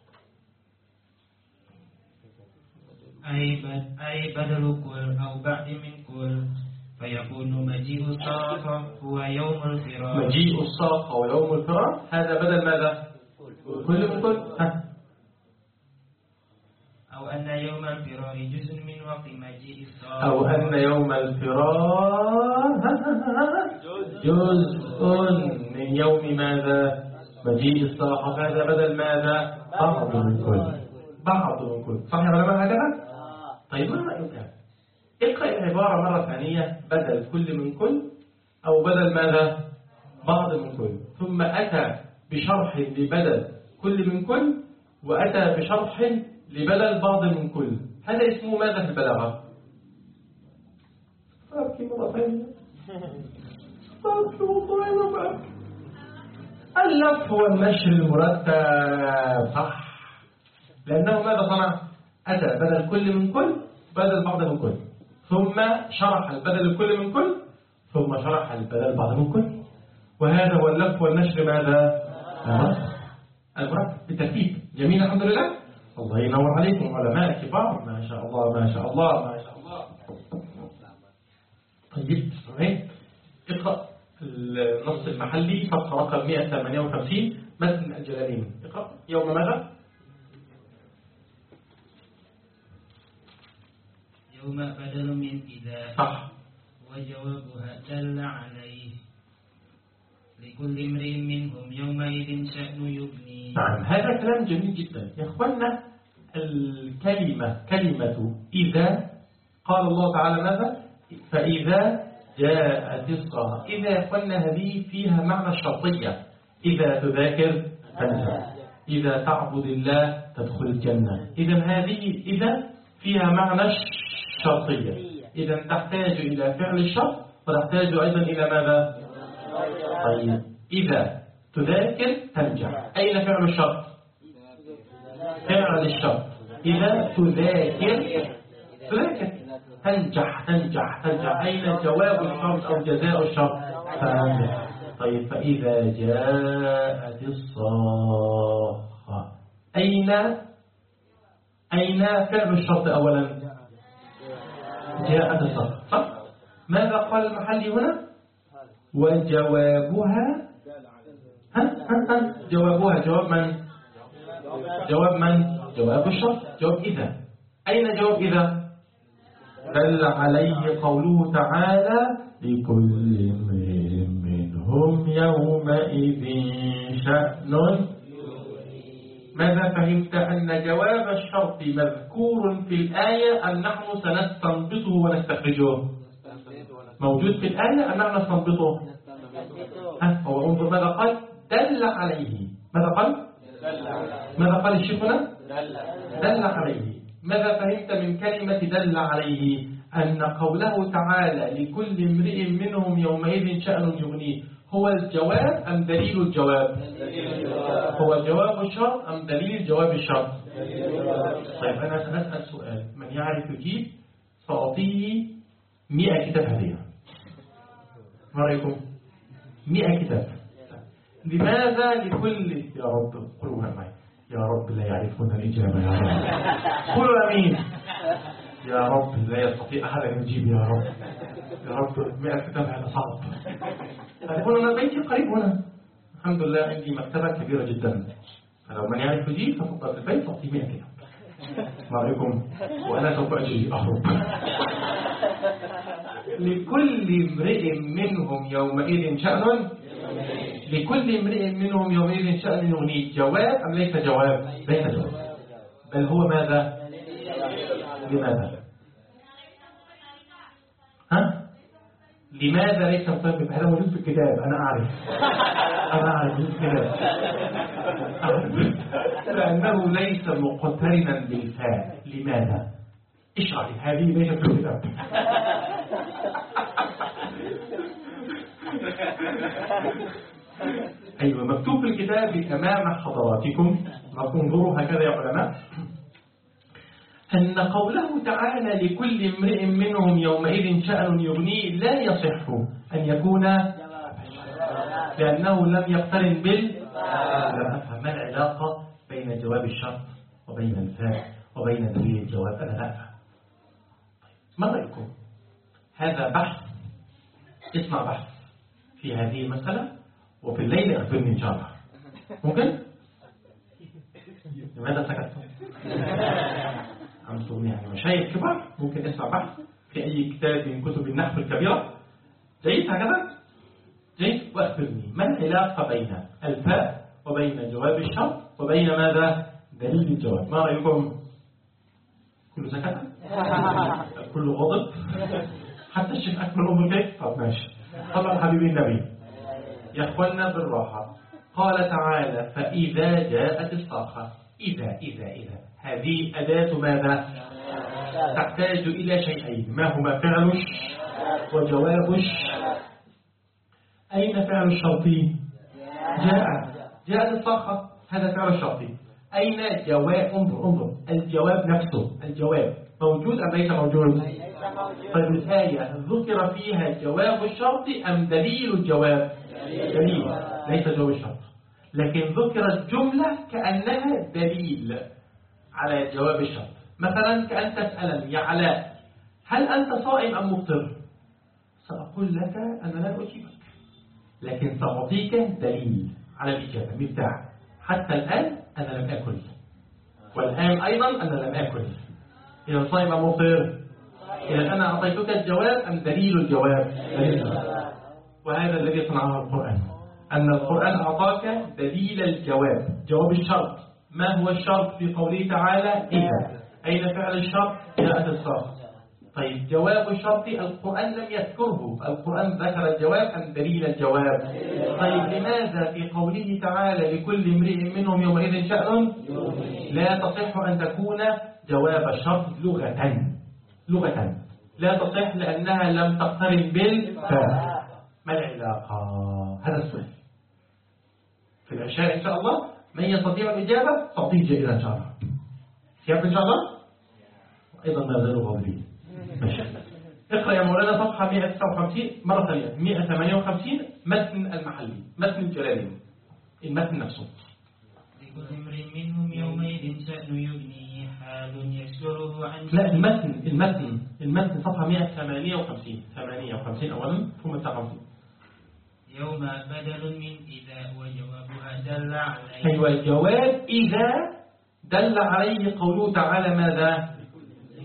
أي بدل كل أو بعد من كل، فيكون مجيء الصاخة هو يوم الفراق. مجيء الصاخة ويوم الفراق هذا بدل ماذا؟ كل من كل. أو أن يوم الفراق جزء من وقت مجيء الصاخة. أو أن يوم الفراق جزء من يوم ماذا؟ مجيء الصاخة، هذا بدل ماذا؟ بعض من كل. بعض من كل، صح يا علماء هكذا؟ طيب ما رأيك؟ اقرأ العبارة مرة ثانية، بدل كل من كل أو بدل ماذا؟ بعض من كل، ثم أتى بشرح لبدل كل من كل، وأتى بشرح لبدل بعض من كل. هذا اسمه ماذا في البلاغة؟ أبكي مرة ثانية، أبكي والله. اللف والنشر المرتب، صح، لأنه ماذا صنع؟ أتى بدل كل من كل بدل بعض من كل، ثم شرح البدل الكل من كل، ثم شرح البدل بعض من كل. وهذا هو اللف والنشر ماذا؟ المرتب بالترتيب. جميل، الحمد لله. الله ينور عليكم علماء كبار، ما شاء الله ما شاء الله ما شاء الله. طيب اقرأ النص المحلي صفحة رقم 158 متن الجلالين. اقرأ يوم ماذا؟ يوم بدل من إذا، صح، وجوابها دل عليه، لكل امرئ منهم يومئذ شأن يبني. نعم، هذا كلام جميل جدا يا اخوانا. كلمة إذا، قال الله تعالى ماذا؟ فإذا جاءت الصاخة. إذا يا اخوانا هذه فيها معنى الشرطية، إذا تذاكر تنسى، إذا تعبد الله تدخل الجنة. إذا هذه إذا فيها معنى الشرطية، إذا تحتاج إلى فعل الشرط وتحتاج أيضا إلى ماذا؟ طيب إذا تذاكر تنجح، أين فعل الشرط؟ فعل الشرط. إذا تذاكر تنجح. أين جواب الشرط أو جزاء الشرط؟ تنجح. طيب فإذا جاءت الصاخة، أين فعل الشرط أولا؟ جاءت الصاخة، صح؟ ماذا قال المحلي هنا؟ وجوابها جوابها جواب من؟ جواب الشرط، جواب إذا. أين جواب إذا؟ دل عليه قوله تعالى لكل امرئ منهم يومئذ شأن. ماذا فهمت؟ أن جواب الشرط مذكور في الآية أم نحن سنستنبطه ونستخرجه؟ موجود في الآية أم نحن نستنبطه؟ هو انظر ماذا قال؟ دل عليه. ماذا قال؟ ماذا قال الشيخ هنا؟ دل عليه. ماذا فهمت من كلمة دل عليه؟ أن قوله تعالى لكل امرئ منهم يومئذ شأن يغنيه هو الجواب أم دليل الجواب؟ هو جواب الشرط أم دليل جواب الشرط؟ طيب أنا سأسأل سؤال، من يعرف يجيب سأعطيه 100 كتاب هدية. ما رأيكم؟ 100 كتاب. لماذا لكل يا رب قلوا معي يا رب لا يعرفون الإجابة يا رب قلوا أمين يا رب لا يستطيع أحد أن يجيب يا رب يا رب 100 كتاب هذا صعب. هتقول أنا بيتي قريب هنا الحمد لله عندي مكتبة كبيرة جدا، فلو من يعرف يجيب ففضل في البيت تعطي 100 كتاب. ما رأيكم؟ وأنا سوف أجي أهرب. لكل امرئ منهم يومئذ شأن لكل امرئ منهم يومئذ شأن يغنيه جواب أم ليس جواب؟ ليس جواب، بل هو ماذا؟ لماذا؟ ها؟ لماذا ليس مطابق؟ هذا موجود في الكتاب. أنا أعرف في الكتاب لأنه ليس مقترنا بالفاء. لماذا؟ اشرح لي، هذه ليست في الكتاب. أيوة مكتوب في الكتاب أمام حضراتكم، انظروا هكذا يا علماء، أن قوله تعالى لكل امرئ منهم يومئذ شأن يغنيه لا يصح أن يكون لأنه لم يقترن لم أفهم ما العلاقة بين جواب الشرط وبين الفاء وبين دليل الجواب. أنا لا أفهم. ما رأيكم؟ هذا بحث، اسمع بحث في هذه المسألة وفي الليل أخبرني إن شاء الله. ممكن؟ لماذا سكتتم؟ أنتم يعني مشايخ كبار، ممكن اسمع بحث في أي كتاب من كتب النحو الكبيرة. جيد هكذا؟ جيد. وأخبرني ما العلاقة بين الفاء وبين جواب الشرط وبين ماذا؟ دليل الجواب. ما رأيكم؟ كله سكت؟ كله غضب؟ حتى الشيخ أكمل أمه كيف؟ طب ماشي. طبعا حبيبي النبي يا أخوانا بالراحة. قال تعالى فإذا جاءت الصاخة. إذا هذه أداة ماذا؟ تحتاج إلى شيئين، ما هما؟ فعل وجواب. أين فعل الشرطي؟ جاءت الصاخة، هذا فعل الشرطي. أين جواب؟ انظر الجواب نفسه، الجواب موجود أم ليس موجود؟ طيب الآية ذكر فيها جواب الشرط أم دليل الجواب؟ دليل، ليس جواب الشرط، لكن ذكرت جملة كأنها دليل على جواب الشرط. مثلا كأن تسألني يا علاء هل أنت صائم أم مفطر؟ سأقول لك أنا لا أجيبك، لكن سأعطيك دليل على الإجابة. مفتاح حتى الآن أنا لم أكل، والآن أيضا أنا لم أكل. إذا صائم أم مفطر؟ إذا أنا أعطيتك الجواب أم دليل الجواب؟ دليل. وهذا الذي صنعه القرآن، أن القرآن أعطاك دليل الجواب، جواب الشرط. ما هو الشرط في قوله تعالى إذا؟ أين فعل الشرط؟ جاءت الصاخة. طيب جواب الشرط القرآن لم يذكره، القرآن ذكر الجواب أم دليل الجواب؟ طيب لماذا في قوله تعالى لكل امرئ منهم يومئذ شأن لا تصح أن تكون جواب الشرط لغة لا تصح لأنها لم تقترن بالفاء؟ ما العلاقة؟ هذا السؤال. في العشاء إن شاء الله من يستطيع الإجابة تعطيه جائزة إن شاء الله. سيابت إن شاء الله؟ أيضا ما زالوا غاضبين. ماشي. اقرأ يا مولانا صفحة 159 مرة ثانية 158 متن المحلي، متن الجلالين، المتن نفسه. لكل امرئ منهم يومئذ شأن يغنيه حال يشكره عن لا المتن صفحة 158 أولا ثم 59. يوم بدل من إذا وجوابها دل عليه. أيوة الجواب إذا دل عليه قوله تعالى ماذا؟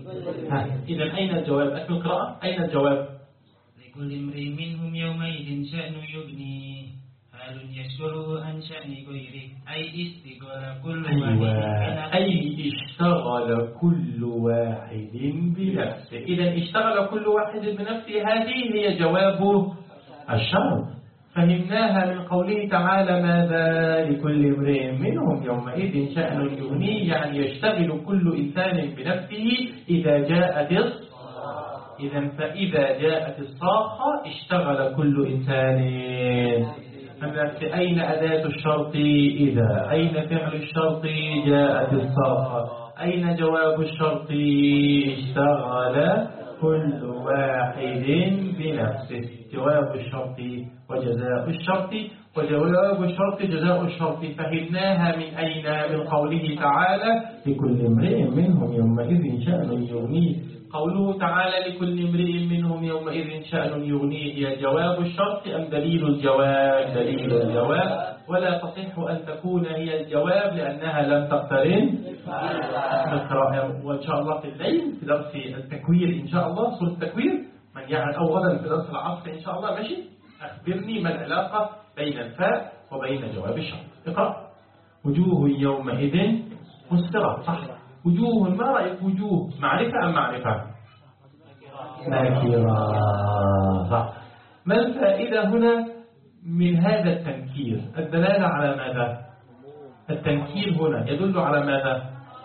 إذا أين الجواب؟ أكمل القراءة. أين الجواب؟ لكل امرئ منهم يومئذ شأن يغنيه حال يشغله عن شأن غيره أي اشتغل كل واحد أي اشتغل كل واحد بنفسه. إذا اشتغل كل واحد بنفسه، هذه هي جواب الشرط. فهمناها من قوله تعالى ماذا؟ لكل امرئ منهم يومئذ شأن يغنيه، يعني يشتغل كل إنسان بنفسه إذا جاءت إذا فإذا جاءت الصاخة اشتغل كل إنسان. أين أداة الشرط؟ إذا. أين فعل الشرط؟ جاءت الصاخة. أين جواب الشرط؟ اشتغل كل واحد بنفسه. جواب الشرط وجزاء الشرط، وجواب الشرط جزاء الشرط. فهمناها من أين؟ من قوله تعالى لكل امرئ منهم يومئذ شأن يغنيه. قوله تعالى لكل امرئ منهم يومئذ شأن يغنيه هي جواب الشرط أم دليل الجواب؟ دليل الجواب، ولا تصح أن تكون هي الجواب لأنها لم تقترن. وإن شاء الله في الليل في درس التكوير إن شاء الله، سورة التكوير من يعلم، أو غدا في درس العصر إن شاء الله. ماشي، أخبرني ما العلاقة بين الفاء وبين جواب الشرط. اقرأ. وجوه يومئذ مسفرة. صح. وجوه، ما رأيك؟ وجوه معرفة أم معرفة؟ نكرة. صح. ما الفائدة هنا من هذا التنكير؟ الدلالة على ماذا؟ التنكير هنا يدل على ماذا؟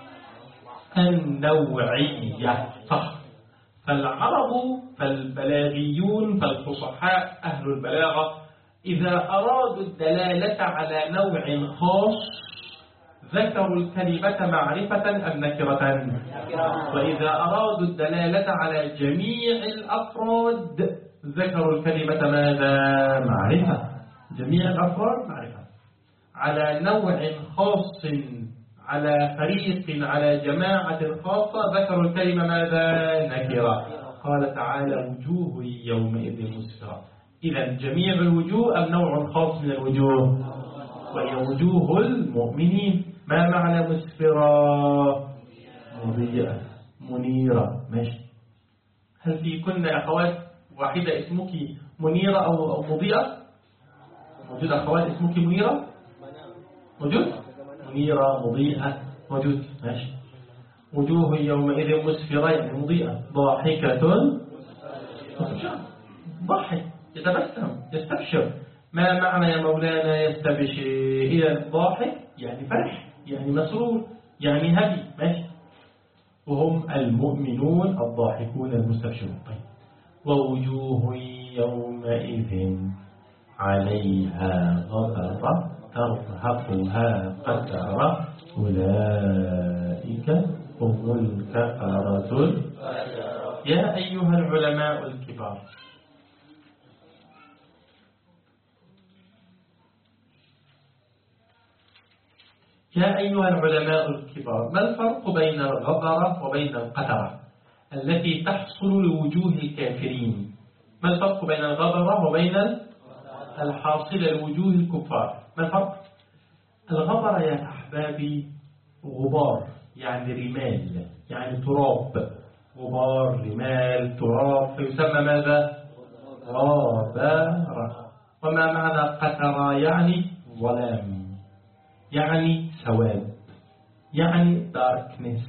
النوعية. صح. فالعرب، فالبلاغيون، فالفصحاء أهل البلاغة إذا أرادوا الدلالة على نوع خاص ذكروا الكلمة معرفة أم نكرة؟ وإذا أرادوا الدلالة على جميع الأفراد ذكروا الكلمة ماذا؟ معرفة. جميع الأفراد معرفة. على نوع خاص، على فريق، على جماعة خاصة ذكروا الكلمة ماذا؟ نكرة. قال تعالى وجوه يومئذ مسفرة. إذا جميع الوجوه أم نوع خاص من الوجوه؟ وهي وجوه المؤمنين. ما معنى مسفرة؟ مضيئة، منيرة. ماشي. هل في كنا أخوات واحدة اسمك منيرة أو مضيئة؟ موجود أخوات اسمك منيرة؟ موجود؟ منيرة، مضيئة، موجود. ماشي. وجوه يومئذ مسفرة يعني مضيئة. ضاحكة، ضاحك، يتبسم، يستبشر. ما معنى يا مولانا يستبشر؟ إذا ضاحك يعني فرح، يعني مسرور، يعني هدي. ماشي. وهم المؤمنون الضاحكون المستبشرون. طيب. ووجوه يومئذ عليها غبرة ترهقها قترة أولئك هم الكفرة. يا أيها العلماء الكبار، يا أيها العلماء الكبار، ما الفرق بين الغبرة وبين القترة التي تحصل لوجوه الكافرين؟ ما الفرق بين الغبرة وبين الحاصل لوجوه الكفار؟ ما الفرق؟ الغبرة يا أحبابي غبار، يعني رمال، يعني تراب. غبار، رمال، تراب، فيسمى ماذا؟ غبرة. وما معنى قترة؟ يعني ظلام، يعني سواد، يعني darkness.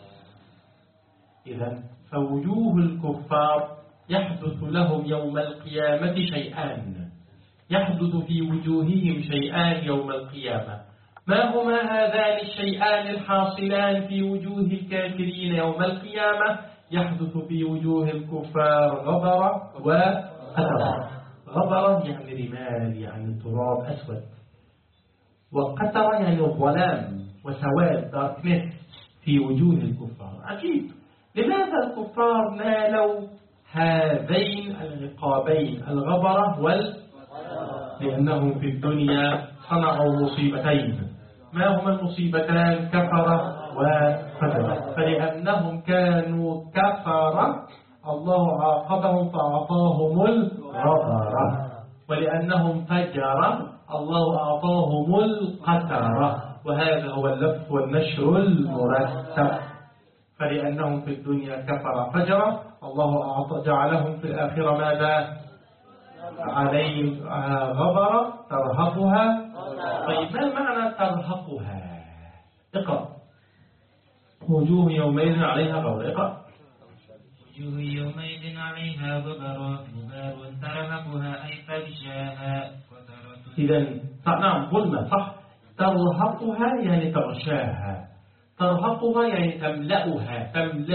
إذن فوجوه الكفار يحدث لهم يوم القيامة شيئان، يحدث في وجوههم شيئان يوم القيامة. ما هما هذان الشيئان الحاصلان في وجوه الكافرين يوم القيامة؟ يحدث في وجوه الكفار غبرة وقترة. غبرة يعني رمال، يعني تراب أسود، وقترة يعني ظلام وسواد darkness في وجوه الكفار. عجيب، لماذا الكفار نالوا هذين العقابين الغبرة لأنهم في الدنيا صنعوا مصيبتين. ما هما المصيبتان؟ كفرة وفجر. فلأنهم كانوا كفرة الله عاقبهم فأعطاهم الغبرة، ولأنهم فجر الله أعطاهم القترة. وهذا هو اللف والنشر المرتب. فلأنهم في الدنيا كفر فجر الله جعلهم في الآخرة ماذا؟ عليهم غبر ترهقها. طيب ما معنى ترهقها؟ اقرأ. وجوه يومئذ عليها غبر. اقرأ. وجوه يومئذ عليها غبر ترهقها أي تغشاها. إذا نعم قلنا صح. ترهقها يعني تغشاها، ترهقها يعني تملأها،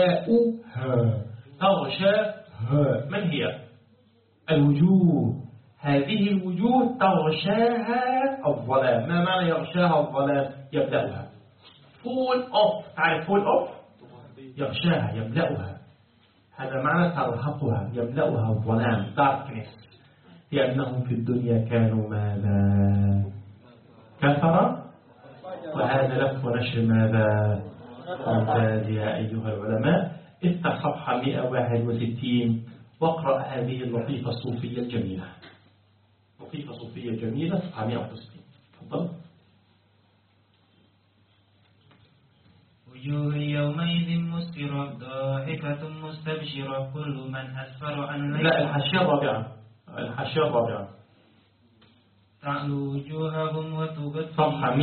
تغشاها. من هي؟ الوجوه. هذه الوجوه تغشاها الظلام. ما معنى يغشاها الظلام؟ يملأها. فول أوف. تعرف فول أوف؟ يغشاها يملأها. هذا معنى ترهقها يملأها الظلام darkness. لأنهم في الدنيا كانوا ماذا؟ كفر. وهذا لف ونشر ماذا؟ ممتاز يا أيها العلماء. افتح صفحة 161 واقرأ هذه اللطيفة الصوفية الجميلة. لطيفة صوفية جميلة صفحة 161. تفضل. وجوه يومئذ مسفرة ضاحكة مستبشرة كل من أسفر عن لا الحاشية الرابعة. الحاشية الرابعة تعلو وجوههم وتغطي. صفحة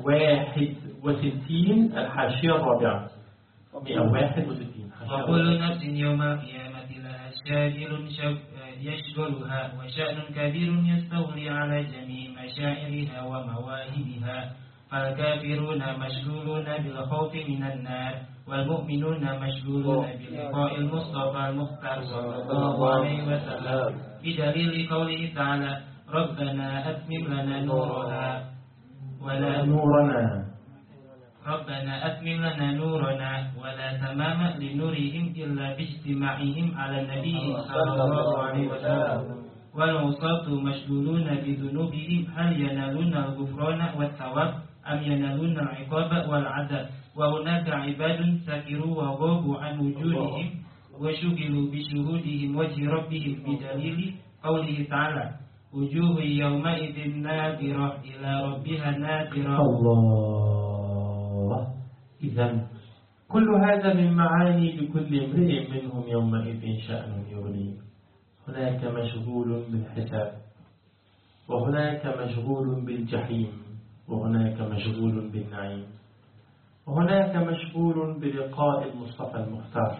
161 الحاشية الرابعة. 161. وكل نفس يوم القيامة لها شاغل يشغلها وشأن كبير يستولي على جميع مشاعرها ومواهبها. فالكافرون مشغولون بالخوف من النار والمؤمنون مشغولون بلقاء المصطفى المختار صلى الله عليه وسلم بدليل قوله تعالى ربنا أتمم لنا نورنا ولا تمام لنورهم إلا باجتماعهم على النبي صلى الله عليه وسلم. والعصاة مشغولون بذنوبهم هل ينالون الغفران والثواب أم ينالون العقاب والعذاب. وهناك عباد سكروا وغابوا عن وجودهم وشغلوا بشهودهم وجه ربهم بدليل قوله تعالى وجوه يومئذ ناظرة إلى ربها ناظرة. الله. إذن كل هذا من معاني لكل امرئ منهم يومئذ شأن يغنيه. هناك مشغول بالحساب، وهناك مشغول بالجحيم، وهناك مشغول بالنعيم، وهناك مشغول بلقاء المصطفى المختار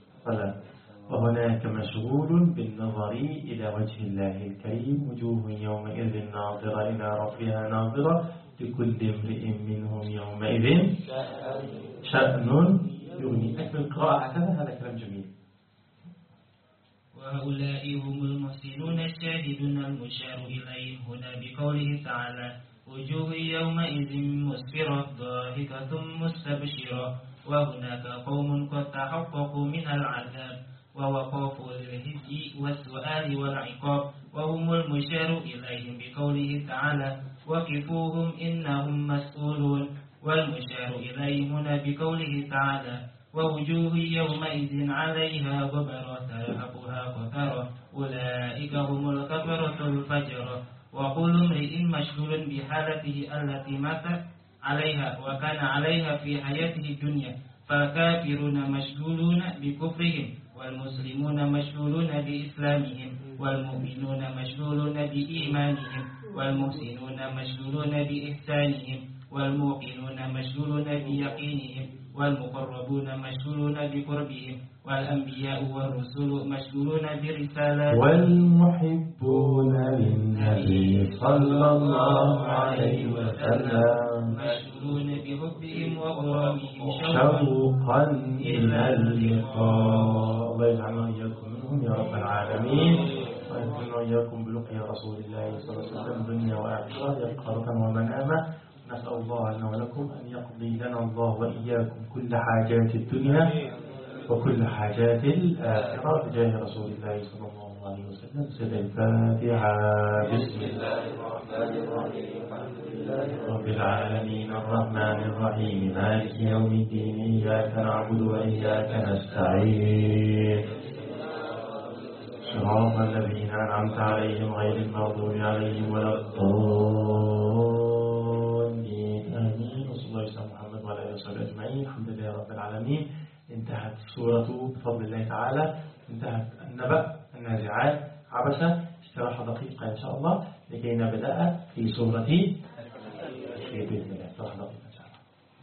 وهناك مشغول بالنظر إلى وجه الله الكريم. وجوه يومئذ ناظرة إلى ربها ناظرة لكل امرئ منهم يومئذ شأن يغني. أكمل قراءة هكذا. هذا كلام جميل. وهؤلاء هم المحسنون الشاهدون المشار إليهم هنا بقوله تعالى وجوه يومئذ مسفرة ضاحكة مستبشرة. وهناك قوم قد تحققوا من العذاب ووقفوا للهزء والسؤال والعقاب وهم المشار إليهم بقوله تعالى وقفوهم إنهم مسؤولون. والمشار إليهم هنا بقوله تعالى ووجوه يومئذ عليها غبرة ترهقها قترة أولئك هم الكفرة الفجرة. وكل امرئ مشغول بحالته التي مات عليها وكان عليها في حياته الدنيا. فالكافرون مشغولون بكفرهم والمسلمون مشغولون بإسلامهم والمؤمنون مشغولون بإيمانهم والمحسنون مشغولون بإحسانهم والموقنون مشغولون بيقينهم والمقربون مشغولون بقربهم والأنبياء والرسل مشغولون برسالاتهم والمحبون للنبي صلى الله عليه وسلم مشغولون بحبهم وغرامهم شوقا إلى اللقاء. الله يجعلنا وإياكم منهم يا رب العالمين، ويكون وإياكم بلقيا رسول الله صلى الله عليه وسلم دنيا وآخرة يقظة ومنامة. نسأل الله لنا ولكم أن يقضي لنا الله وإياكم كل حاجات الدنيا وكل حاجات الآخرة بجاه رسول الله صلى الله عليه وسلم. سيد الفاتحة. بسم الله الرحمن الرحيم الحمد لله رب العالمين الرحمن الرحيم مالك يوم الدين إياك نعبد وإياك نستعين صراط الذين أنعمت عليهم غير المغضوب عليهم ولا الضالين. آمين. وصلى الله على محمد وعلى آله وصحبه أجمعين. الحمد لله رب العالمين. انتهت السورة بفضل الله تعالى، انتهت النبأ، النازعات، عبسة. استراحة دقيقة إن شاء الله لكي نبدأ في سورة بإذن الله. استراحة دقيقة إن شاء الله.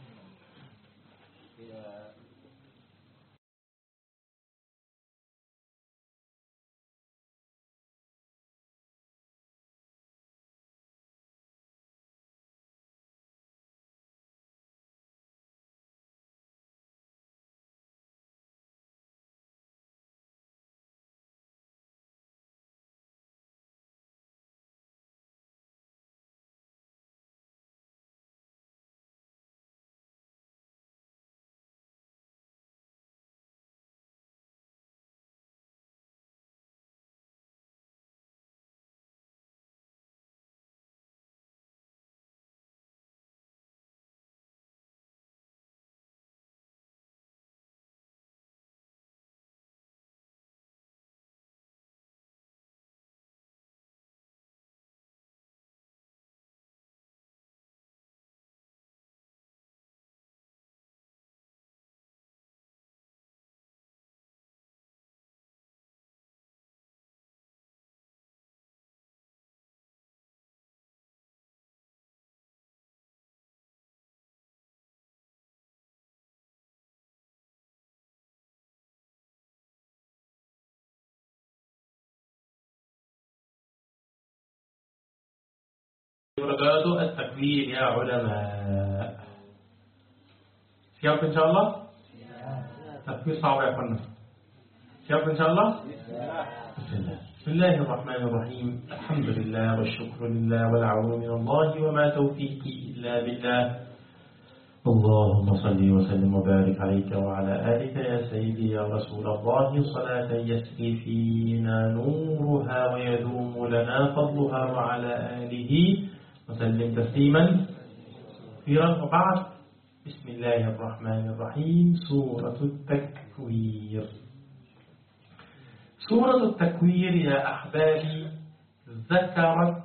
درجات التكبير يا علماء. سياق إن شاء الله. تكبير صعب يا فندم. سياق إن شاء الله. بسم الله الرحمن الرحيم. الحمد لله والشكر لله والعون من الله وما توفيقي إلا بالله. اللهم صل وسلم وبارك عليك وعلى آلك يا سيدي يا رسول الله، صلاة يسري فينا نورها ويدوم لنا فضلها، وعلى آله وسلم تسليما كثيرا. وبعد، بسم الله الرحمن الرحيم. سورة التكوير. سورة التكوير يا أحبابي ذكرت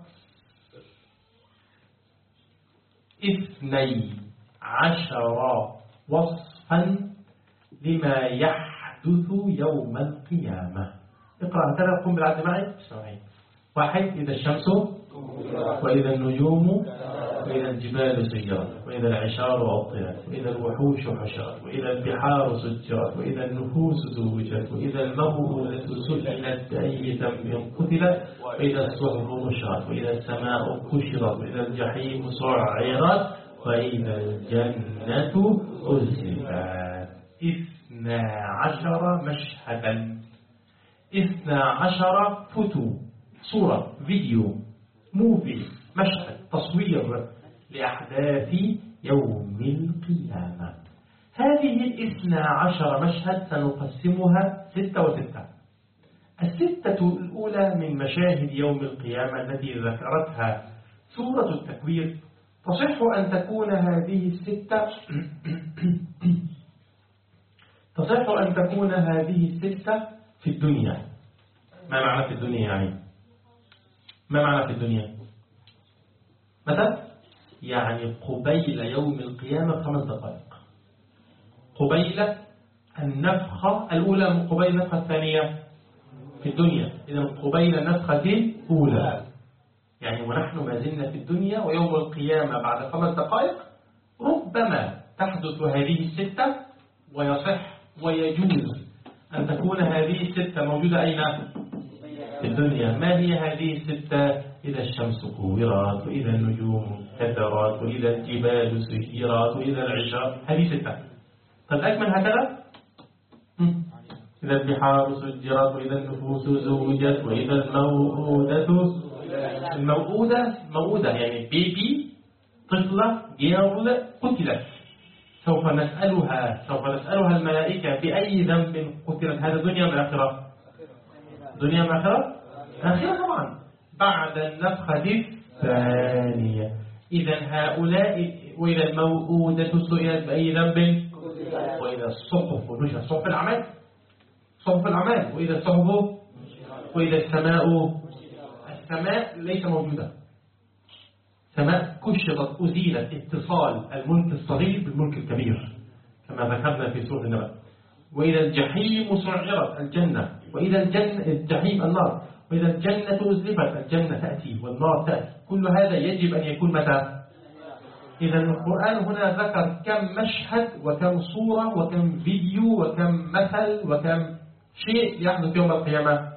12 وصفا لما يحدث يوم القيامة. اقرأ هكذا، قم بالعد معي. 1. إذا الشمس، وإذا النجوم، وإذا الجبال سيرت، وإذا العشار عطلت، وإذا الوحوش حشرت، وإذا البحار سجرت، وإذا النفوس زوجت، وإذا الموءودة سئلت بأي ذنب قتلت، وإذا الصحف نشرت، وإذا السماء كشرت، وإذا الجحيم سعرت، وإذا الجنة أزلفت. 12 مشهدا، 12 فتو، صورة، فيديو، موفي، مشهد، تصوير لأحداث يوم القيامة. هذه 12 مشهد سنقسمها 6 و6. 6 الأولى من مشاهد يوم القيامة التي ذكرتها سورة التكوير. تصح أن تكون هذه الستة تصح أن تكون هذه الستة في الدنيا. ما معنى في الدنيا يعني؟ ما معنى في الدنيا؟ متى؟ يعني قبيل يوم القيامة 5 دقائق، قبيل النفخة الأولى، قبيل النفخة الثانية في الدنيا. إذا قبيل النفخة الأولى، يعني ونحن ما زلنا في الدنيا، ويوم القيامة بعد 5 دقائق ربما تحدث هذه الستة، ويصح ويجوز أن تكون هذه الستة موجودة أين؟ في الدنيا. ما هي هذه الستة؟ إذا الشمس كورت، وإذا النجوم كدرت، وإذا الجبال سيرت، وإذا العشار. هذه 6. قد أكمل هكذا. إذا البحار سجرت، وإذا النفوس زوجت، وإذا الموءودة يعني بيبي، طفلة، جيرل، قتلت. سوف نسألها الملائكة بأي ذنب قتلت. هذا دنيا من آخرة؟ دنيا من آخرة؟ آخرة طبعا، بعد النفخة الثانية. إذا هؤلاء، وإذا الموءودة سئلت بأي ذنب، وإذا الصحف نشرت، صحف الأعمال، وإذا الصحف، وإذا السماء ليس موجودة، سماء كشطت، أزيلت، اتصال الملك الصغير بالملك الكبير كما ذكرنا في سورة النبأ. وإذا الجحيم سعرت الجنة، وإذا الجحيم النار، وإذا الجنة أزلفت الجنة تأتي والنار تأتي. كل هذا يجب أن يكون متى؟ إذا القرآن هنا ذكر كم مشهد وكم صورة وكم فيديو وكم مثل وكم شيء يحدث يوم القيامة.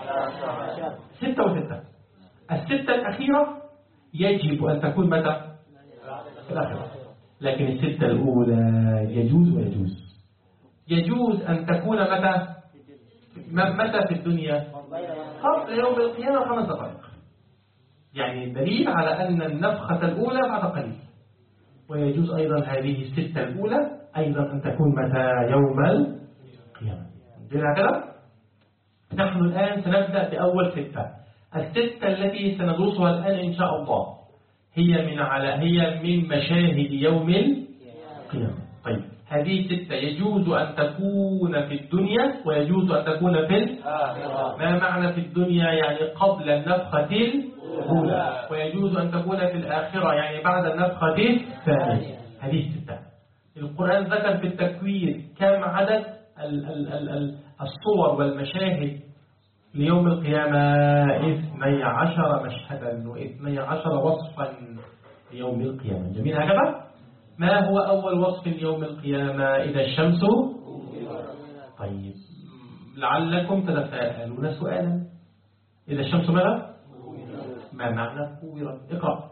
6 و6. الستة الأخيرة يجب أن تكون متى؟ في الآخرة. لكن الستة الأولى يجوز ويجوز. يجوز أن تكون متى في الدنيا؟ قبل يوم القيامة 5 دقائق. يعني دليل على أن النفخة الأولى بعد قليل. ويجوز أيضا هذه الستة الأولى أيضا أن تكون متى؟ يوم القيامة. هكذا نحن الآن سنبدأ بأول 6. الستة التي سندرسها الآن إن شاء الله هي من مشاهد يوم القيامة. طيب هذه 6 يجوز أن تكون في الدنيا ويجوز أن تكون في الآخرة. ما معنى في الدنيا؟ يعني قبل النفخة الأولى. ويجوز أن تكون في الآخرة يعني بعد النفخة الثانية. هذه 6. القرآن ذكر في التكوير كم عدد الصور والمشاهد ليوم القيامة؟ 12 مشهدا و12 وصفا ليوم القيامة. جميل هكذا. ما هو أول وصف ليوم القيامة؟ إذا الشمس. طيب لعلكم تتساءلون سؤالا، إذا الشمس ماذا؟ ما معنى كورت؟ اقرأ.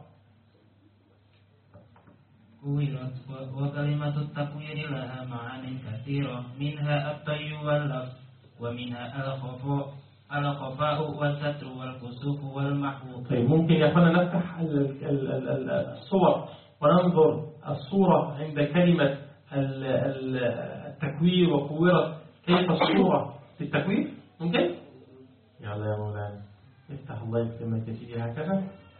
كورت وكلمة التكوير لها معاني كثيرة، منها الطي واللف، ومنها الخفاء والستر والكسوف والمحو. طيب ممكن يا أخوانا نفتح الصور وننظر الصورة عند كلمة التكوير وكورت، كيف الصورة في التكوير؟ ممكن؟ يلا يا مولانا افتح الله يكرمك يا سيدي هكذا.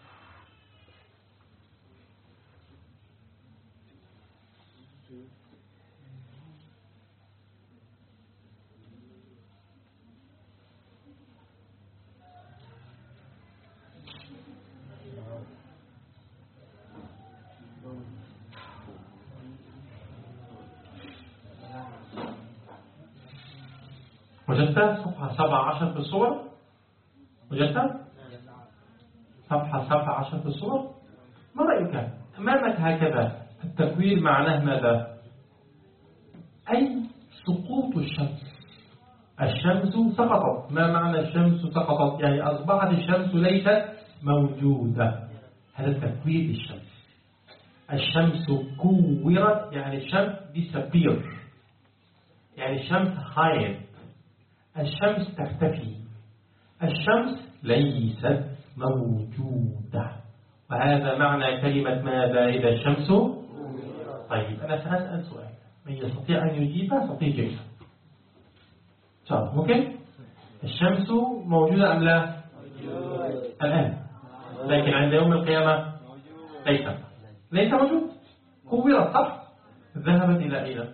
وجدت صفحة 17 في الصور؟ وجدت صفحة 17 في الصور؟ ما رأيك؟ أمامك هكذا التكوير معناه ماذا؟ أي سقوط الشمس. الشمس سقطت. ما معنى الشمس سقطت؟ يعني أصبحت الشمس ليست موجودة. هذا تكوير الشمس. الشمس كورت يعني الشمس disappear، يعني الشمس hide، الشمس تختفي، الشمس ليست موجودة. وهذا معنى كلمة ماذا؟ إذا الشمس. طيب أنا سأسأل سؤال، من يستطيع أن يجيب يستطيع جيبه إن شاء الله. ممكن؟ الشمس موجودة أم لا؟ الآن، لكن عند يوم القيامة ليس موجود. كورت صح؟ ذهبت إلى أين؟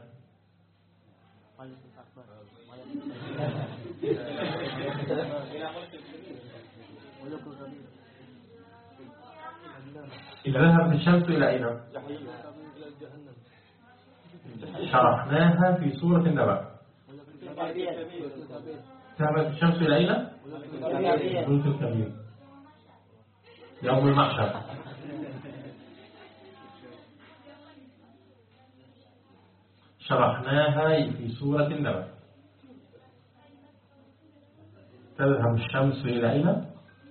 إذا ذهبت الشمس إلى أين؟ شرحناها في سورة النبأ. ذهبت الشمس إلى أين؟ بيت الكبير، يوم المحشر. شرحناها في سورة النبأ. تذهب الشمس إلى أين؟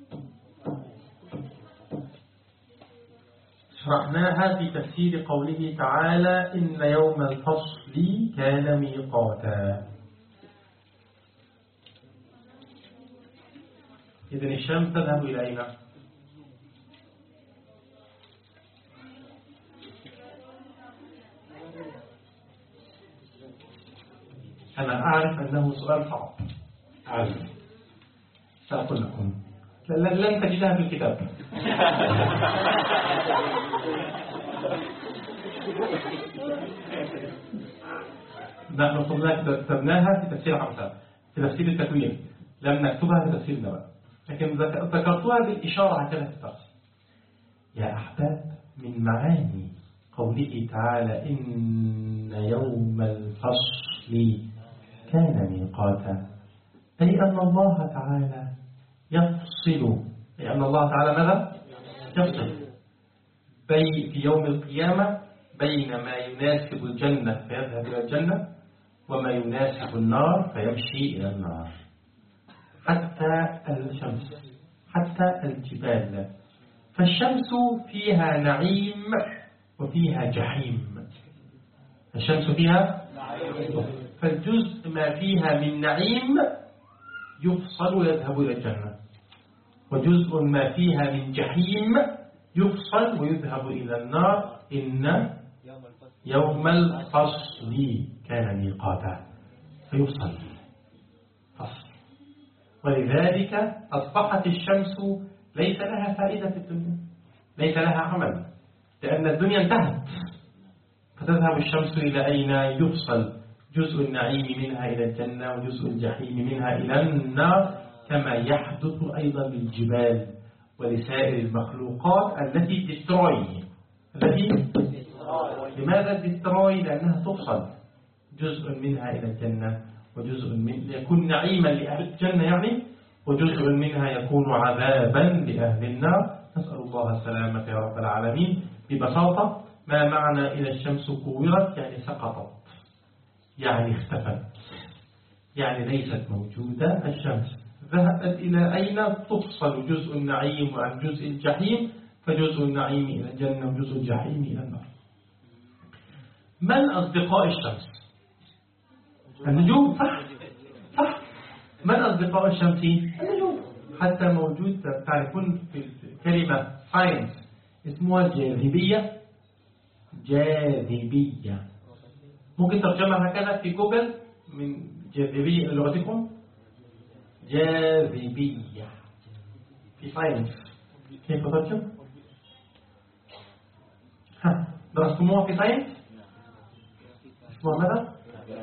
شرحناها في تفسير قوله تعالى إن يوم الفصل كان ميقاتا. إذن الشمس تذهب إلى أين؟ أنا أعرف أنه سؤال صعب، أعرف، سأقول لكم لن تجدها في الكتاب. نحن كتبناها في تفسير عمسة، في تفسير التكوين، لم نكتبها في تفسير النبأ، لكن ذكرتها بالإشارة هكذا في التفسير. يا أحباب، من معاني قوله تعالى إن يوم الفصل كان ميقاتا، أي أن الله تعالى يفصل، أي أن الله تعالى ماذا؟ يفصل في يوم القيامة بين ما يناسب الجنة فيذهب إلى الجنة وما يناسب النار فيمشي إلى النار. حتى الشمس، حتى الجبال، فالشمس فيها نعيم وفيها جحيم. الشمس فيها فالجزء ما فيها من نعيم يفصل ويذهب إلى الجنة، وجزء ما فيها من جحيم يفصل ويذهب إلى النار. إن يوم الفصل كان ميقاتا، فيفصل فصل. ولذلك أصبحت الشمس ليس لها فائدة في الدنيا، ليس لها عمل، لأن الدنيا انتهت. فتذهب الشمس إلى أين؟ يفصل جزء النعيم منها إلى الجنة وجزء الجحيم منها إلى النار، كما يحدث أيضا للجبال ولسائر المخلوقات التي تستروي. لماذا تستروي؟ لأنها تفصل، جزء منها إلى الجنة وجزء يكون نعيما لأهل الجنة يعني، وجزء منها يكون عذابا لأهل النار. نسأل الله السلامة يا رب العالمين. ببساطة ما معنى إذا الشمس كورت؟ يعني سقطت، يعني اختفت، يعني ليست موجودة. الشمس ذهبت إلى أين؟ تفصل جزء النعيم عن جزء الجحيم، فجزء النعيم إلى الجنة وجزء الجحيم إلى النار. من أصدقاء الشمس؟ النجوم. صح صح. من أصدقاء الشمس؟ النجوم. حتى موجود، تعرفون في كلمة ساينس اسمها جاذبية. جاذبية ممكن ترجمها هكذا في جوجل من جاذبية لغتكم. جاذبية في ساينس كيف ترجم؟ درستموها في ساينس؟ اسمها ماذا؟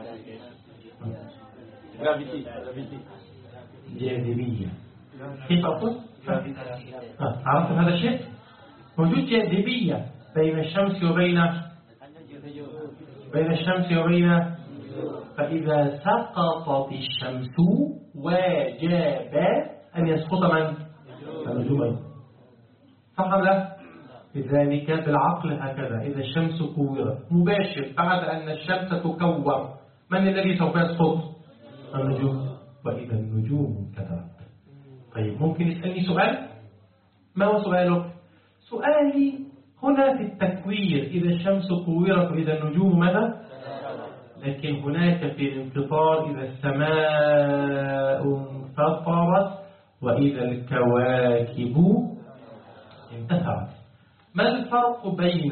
جاذبية. كيف أقول؟ عرفت هذا الشيء؟ موجود جاذبية بين الشمس وبين الشمس وبين، فإذا سقطت الشمس وجب أن يسقط من؟ النجوم. صح ولا لا؟ لذلك بالعقل هكذا، إذا الشمس كورت مباشر بعد أن الشمس تكور، من الذي سوف يسقط؟ النجوم. وإذا النجوم انكدرت. طيب ممكن يسألني سؤال؟ ما هو سؤالك؟ سؤالي هنا في التكوير، إذا الشمس كورت وإذا النجوم ماذا؟ لكن هناك في الانفطار إذا السماء انفطرت وإذا الكواكب انتثرت. ما الفرق بين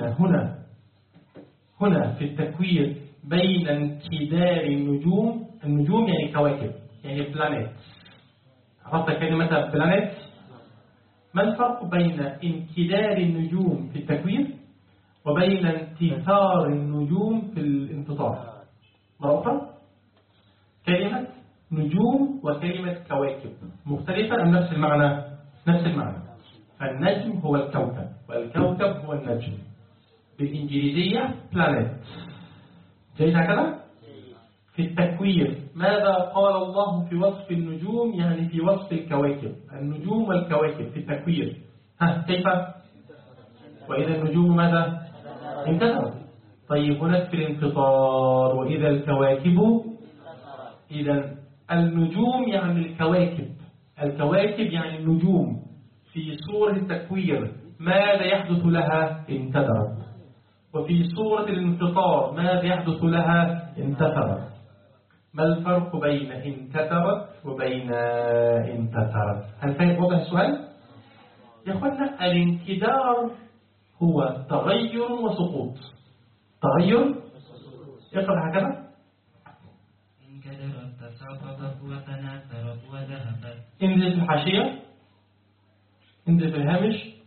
هنا في التكوير بين انكدار النجوم؟ النجوم يعني كواكب، يعني بلانيت. عرفت كلمة بلانيت؟ ما الفرق بين انكدار النجوم في التكوير وبين انتثار النجوم في الانفطار؟ مرة كلمة نجوم وكلمة كواكب مختلفة أم نفس المعنى؟ نفس المعنى. فالنجم هو الكوكب والكوكب هو النجم، بالإنجليزية planet. جيد هكذا؟ في التكوير ماذا قال الله في وصف النجوم؟ يعني في وصف الكواكب، النجوم والكواكب في التكوير. كيف؟ وإذا النجوم ماذا؟ انكسرت. طيب هناك في الانفطار وإذا الكواكب. إذا النجوم يعني الكواكب، الكواكب يعني النجوم. في صورة التكوير ماذا يحدث لها؟ انكدرت. وفي صورة الانفطار ماذا يحدث لها؟ انتثرت. ما الفرق بين انكدرت وبين انتثرت؟ هل فهم وضع السؤال؟ يا أخوانا الانكدار هو تغير وسقوط. تغير اقرأ هكذا. انكدرت تساقطت وتناثرت وذهبت. انزل في الحاشية، انزل في الهامش.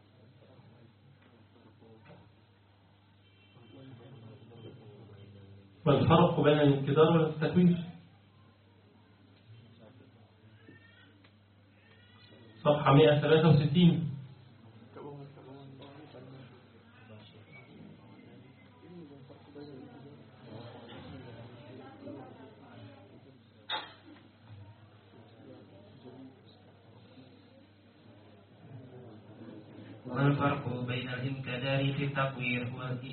والفرق بين الانكدار والتكوير. صفحة 163. والفرق بين الانكدار في التقوير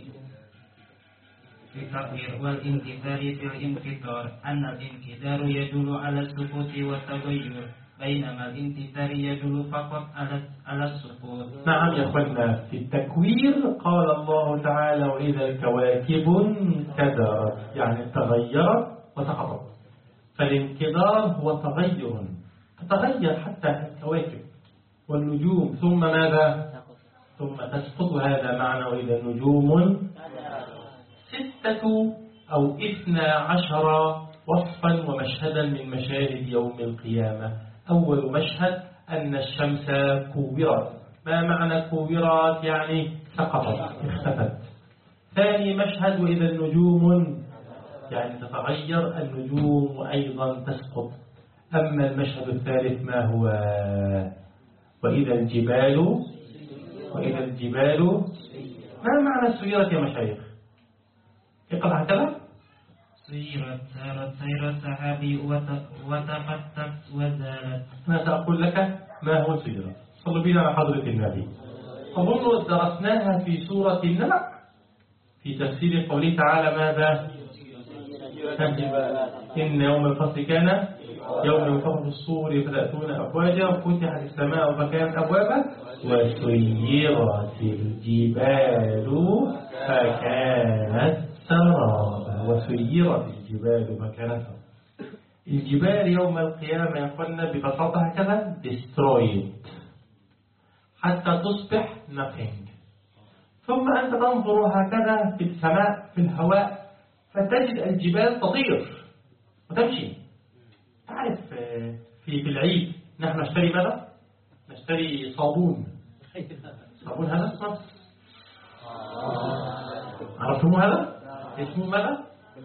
والانكسار في الانفطار أن الانكدار يدل على السقوط والتغير، بينما الانكسار يدل فقط على السقوط. نعم يا أخوانا، في التكوير قال الله تعالى: وإذا الكواكب انكدرت، يعني تغيرت وسقطت. فالانكدار هو تغير، تتغير حتى الكواكب والنجوم، ثم ماذا؟ ثم تسقط. هذا معنى وإذا النجوم 6 أو 12 وصفا ومشهدا من مشاهد يوم القيامة. أول مشهد أن الشمس كورت. ما معنى كورت؟ يعني سقطت، اختفت. ثاني مشهد وإذا النجوم، يعني تتغير النجوم وأيضا تسقط. أما المشهد الثالث ما هو؟ وإذا الجبال ما معنى سيرت يا مشايخ؟ اقرأ هكذا: سيرت سارت سير السحاب وتفتت وزالت. أنا سأقول لك ما هو سيرت. صلوا بنا على حضرة النبي. أظن درسناها في سورة النبأ في تفسير قوله تعالى ماذا؟ إن يوم الفصل كان يوم ينفخ في الصور فتأتون أفواجا وفتحت السماء فكانت أبوابا وسيرت الجبال فكانت سرابا. وسيرت الجبال فكانت سرابا. الجبال يوم القيامة يقولنا ببساطة هكذا destroyed حتى تصبح nothing. ثم أنت تنظر هكذا في السماء في الهواء فتجد الجبال تطير وتمشي. تعرف في العيد نحن نشتري ماذا؟ نشتري صابون هذا اسمه عرفتم هذا؟ اسمه ماذا؟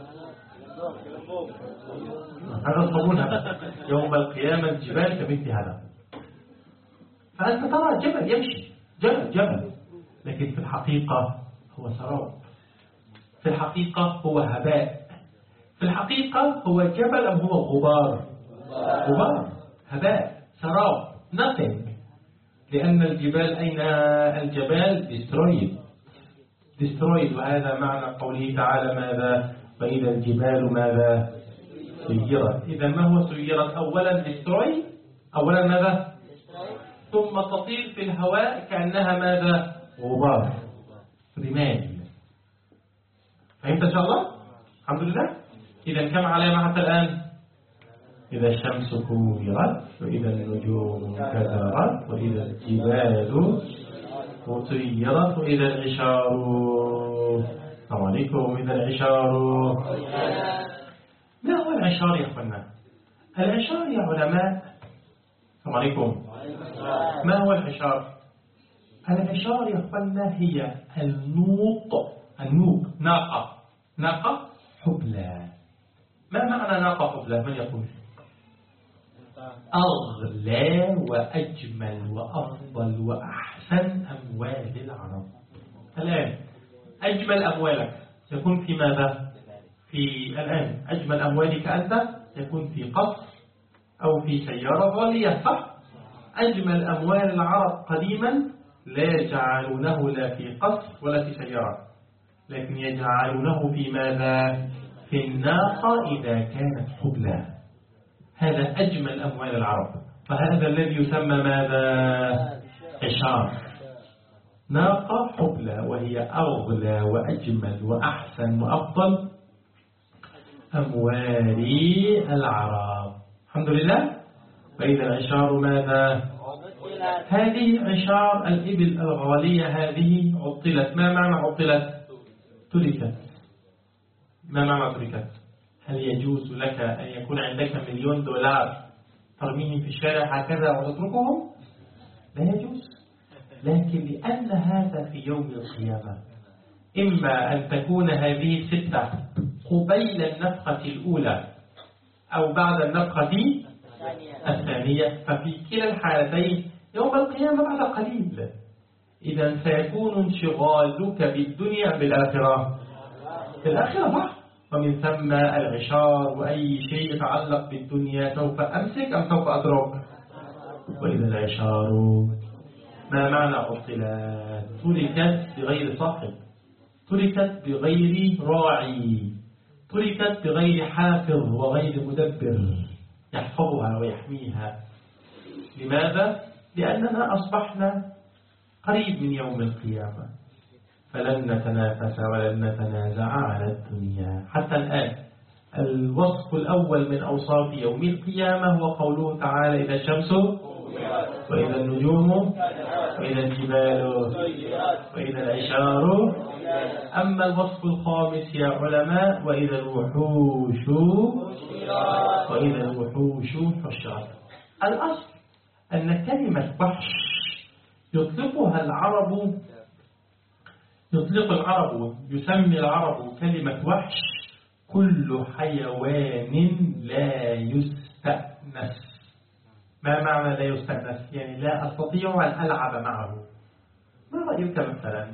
هذا الصابون هذا. يوم القيامة الجبال كمثل هذا. فأنت ترى جبل يمشي، جبل، لكن في الحقيقة هو سراب، في الحقيقة هو هباء، في الحقيقة هو جبل أم هو غبار؟ هباء، سراب، nothing. لأن الجبال أين الجبال؟ destroyed. وهذا معنى قوله تعالى ماذا؟ وإذا الجبال ماذا؟ سيرت. إذا ما هو سيرت؟ أولا destroy، أولا ماذا؟ ثم تطير في الهواء كأنها ماذا؟ غبار، رمال. فهمت إن شاء الله؟ الحمد لله. إذا كم علامة حتى الآن؟ إذا الشمس كورت، وإذا النجوم كدرت، وإذا الجبال سيرت، وإذا العشار، السلام عليكم، إذا العشار. ما هو العشار يا أخوانا؟ العشار يا علماء، السلام عليكم، ما هو العشار؟ العشار يا أخوانا هي النوق، ناقة حبلى. ما معنى ناقة حبلى؟ من يقول؟ أغلى وأجمل وأفضل وأحسن أموال العرب. الآن أجمل أموالك يكون في ماذا؟ الآن أجمل أموالك أنت يكون في قصر أو في سيارة غالية، صح؟ أجمل أموال العرب قديما لا يجعلونه لا في قصر ولا في سيارة، لكن يجعلونه في ماذا؟ في الناقة إذا كانت حبلى. هذا أجمل أموال العرب، فهذا الذي يسمى ماذا؟ عشار. ناقة حبلى، وهي أغلى وأجمل وأحسن وأفضل أموال العرب. الحمد لله. فإذا العشار ماذا؟ هذه عشار الإبل الغالية هذه عطلت. ما معنى عطلت؟ تركت. ما معنى تركت؟ هل يجوز لك أن يكون عندك $1,000,000 ترميهم في الشارع هكذا وتتركهم؟ لا يجوز. لكن لأن هذا في يوم القيامة إما أن تكون هذه 6 قبيل النفخة الأولى أو بعد النفخة الثانية، ففي كلا الحالتين يوم القيامة بعد قليل. إذا سيكون انشغالك بالدنيا بالآخرة، في الآخرة صح. ومن ثم العشار وأي شيء يتعلق بالدنيا سوف أمسك أم سوف أترك؟ وإذا العشار ما معنى عطلت؟ تركت بغير صاحب، تركت بغير راعي، تركت بغير حافظ وغير مدبر يحفظها ويحميها. لماذا؟ لأننا أصبحنا قريب من يوم القيامة، فلن نتنافس ولن نتنازع على الدنيا. حتى الآن الوصف الأول من أوصاف يوم القيامة هو قوله تعالى: إذا الشمس وإذا النجوم وإذا الجبال وإذا العشار. أما الوصف الخامس يا علماء: وإذا الوحوش حشرت. الأصل أن كلمة وحش يطلق العرب يسمي العرب كلمة وحش كل حيوان لا يستأنس. ما معنى لا يستأنس؟ يعني لا أستطيع أن ألعب معه. ما رأيك مثلا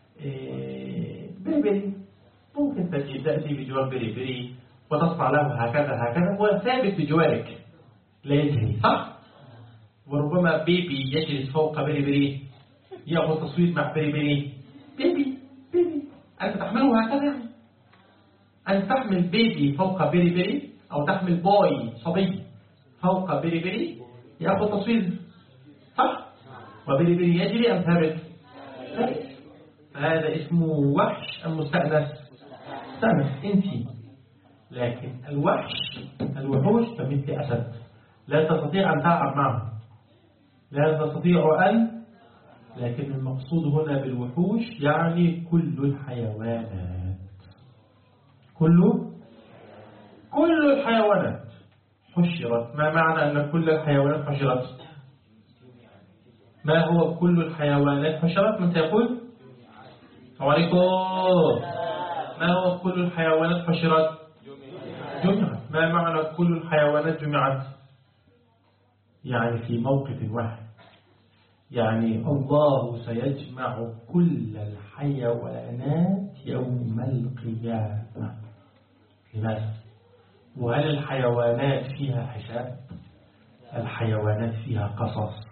بريبري؟ ممكن تأتي بجوار بريبري وتصنع له هكذا هو ثابت بجوارك لا يجري، صح؟ وربما بيبي يجلس فوق بريبري يأخذ تصويت مع بريبري. بيبي أنت تحمله هكذا، يعني أن تحمل بيبي فوق بريبري أو تحمل بوي صبي فوق بريبري يأخذ تصويت، صح؟ وبريبري يجري أم ثابت؟ فهذا اسمه وحش أم مستأنس؟ مستأنس أنت. لكن الوحوش كمثل أسد، لا تستطيع أن تلعب معه، لا تستطيع أن. لكن المقصود هنا بالوحوش يعني كل الحيوانات، كل الحيوانات حشرت. ما معنى أن كل الحيوانات حشرت؟ ما هو كل الحيوانات حشرت؟ من سيقول؟ عليكم. ما هو كل الحيوانات حشرت؟ جمعت. ما معنى كل الحيوانات جمعت؟ يعني في موقف واحد، يعني الله سيجمع كل الحيوانات يوم القيامة. لماذا؟ وهل الحيوانات فيها حساب؟ الحيوانات فيها قصص.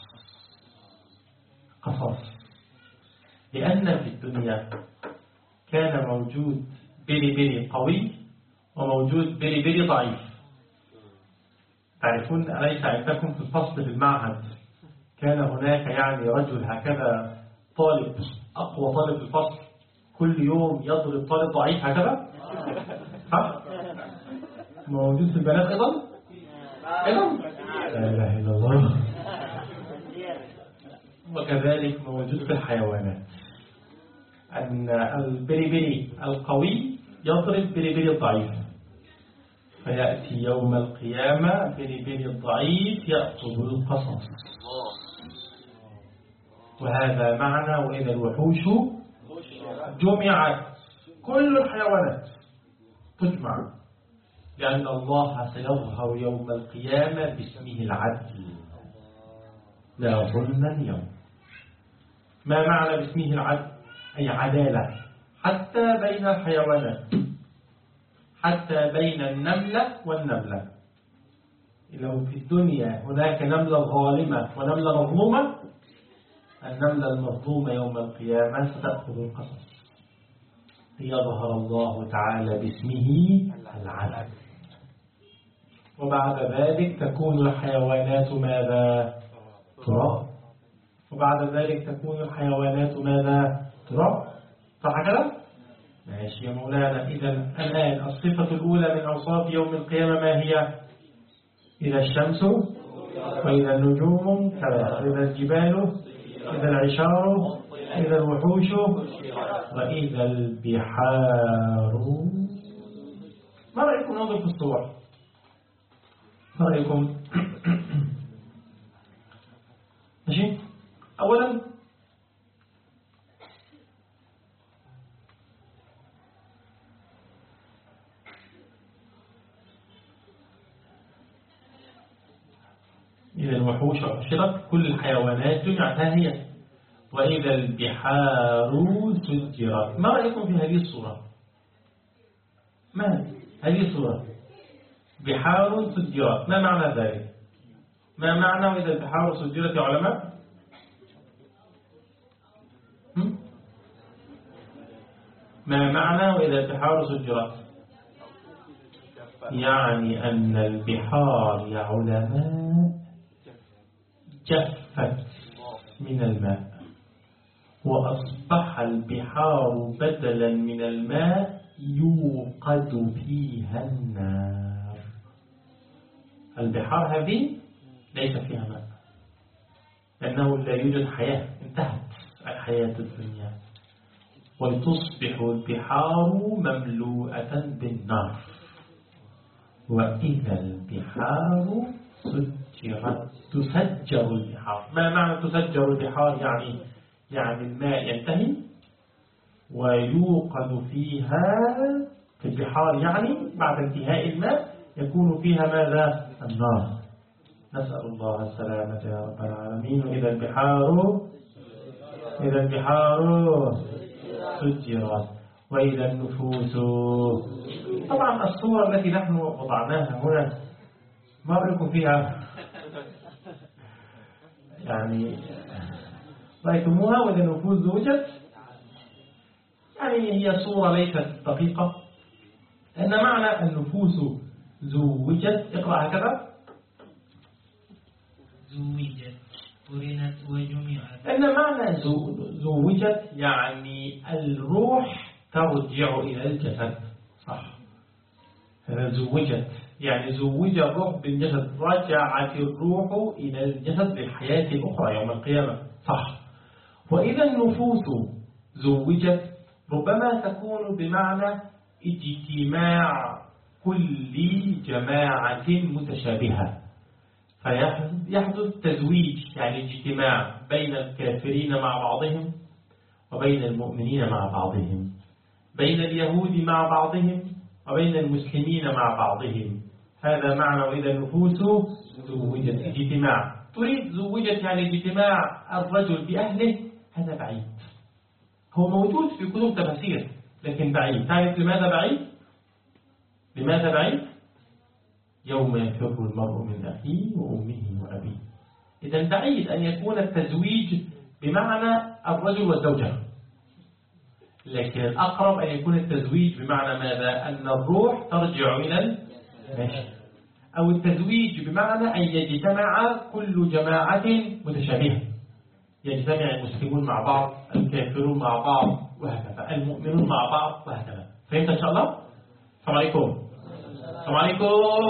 لأن في الدنيا كان موجود بريبري قوي وموجود بريبري ضعيف. تعرفون أليس عندكم في الفصل في المعهد كان هناك يعني رجل هكذا طالب أقوى طالب في الفصل كل يوم يضرب طالب ضعيف هكذا، صح؟ موجود في البنات أيضا؟ لا إله إلا الله. وكذلك موجود في الحيوانات أن البريبري القوي يضرب بريبري الضعيف، فيأتي يوم القيامة بريبري الضعيف يأخذ القصص. وهذا معنى وإذا الوحوش جمعت. كل الحيوانات تجمع لأن الله سيظهر يوم القيامة باسمه العدل لا ظلم اليوم. ما معنى باسمه العدل؟ أي عدالة حتى بين الحيوانات، حتى بين النملة والنملة. لو في الدنيا هناك نملة ظالمة ونملة مظلومة، النملة المظلومة يوم القيامة ستأخذ القصص. ليظهر الله تعالى باسمه العدل. وبعد ذلك تكون الحيوانات ماذا؟ تراب. وبعد ذلك تكون الحيوانات ماذا؟ تراب. صح كده؟ ماشي يا مولانا. إذا الآن الصفة الأولى من أوصاف يوم القيامة ما هي؟ إذا الشمس وإذا النجوم كذا، إذا الجبال، إذا العشار، إذا الوحوش، وإذا البحار. ما رأيكم ننظر في الصور؟ ما رأيكم؟ ماشي. أولا إذا الوحوش حشرت كل الحيوانات جمعت. ها هي وإذا البحار سجرت. ما رأيكم في هذه الصورة؟ ما هذه الصورة؟ بحار سجرت، ما معنى ذلك؟ ما معنى وإذا البحار سجرت يا علماء؟ ما معنى وإذا البحار سجرت؟ يعني أن البحار يا علماء جفت من الماء، وأصبح البحار بدلا من الماء يوقد فيها النار. البحار هذه ليس فيها ماء، لأنه لا يوجد حياة، انتهت الحياة الدنيا، وتصبح البحار مملوءة بالنار. وإذا البحار سجرت، تسجر البحار. ما معنى تسجر البحار؟ يعني الماء ينتهي ويوقد فيها في البحار، يعني بعد انتهاء الماء يكون فيها ماذا؟ النار. نسأل الله السلامة يا رب العالمين. وإذا البحار سجرت وإذا النفوس. طبعا الصورة التي نحن وضعناها هنا ما رأيكم فيها؟ يعني رأيتموها؟ وإذا النفوس زوجت، يعني هي صورة ليست دقيقة، لأن معنى النفوس زوجت، اقرأ هكذا: زوجت قرنت وجمعت. لأن معنى زوجت يعني الروح ترجع إلى الجسد، صح؟ هذا زوجت يعني زوج الروح بالجسد، رجعت الروح إلى الجسد للحياة الأخرى يوم القيامة، صح؟ وإذا النفوس زوجت ربما تكون بمعنى اجتماع كل جماعة متشابهة، فيحدث تزويج، يعني اجتماع بين الكافرين مع بعضهم وبين المؤمنين مع بعضهم، بين اليهود مع بعضهم وبين المسلمين مع بعضهم. هذا معنى وإذا النفوس زوجت، اجتماع. تريد زوجت يعني اجتماع الرجل بأهله، هذا بعيد، هو موجود في كتب تفسير لكن بعيد. تعرف لماذا بعيد؟ لماذا بعيد؟ يوم يفر المرء من أخيه وأمه وأبيه. إذن بعيد أن يكون التزويج بمعنى الرجل والزوجة، لكن الأقرب أن يكون التزويج بمعنى ماذا؟ أن الروح ترجع إلى النشء، أو التزويج بمعنى أن يجتمع كل جماعة متشابهة، يجتمع المسلمون مع بعض، الكافرون مع بعض، وهكذا، المؤمنون مع بعض، وهكذا. فهمت إن شاء الله؟ السلام عليكم. السلام عليكم.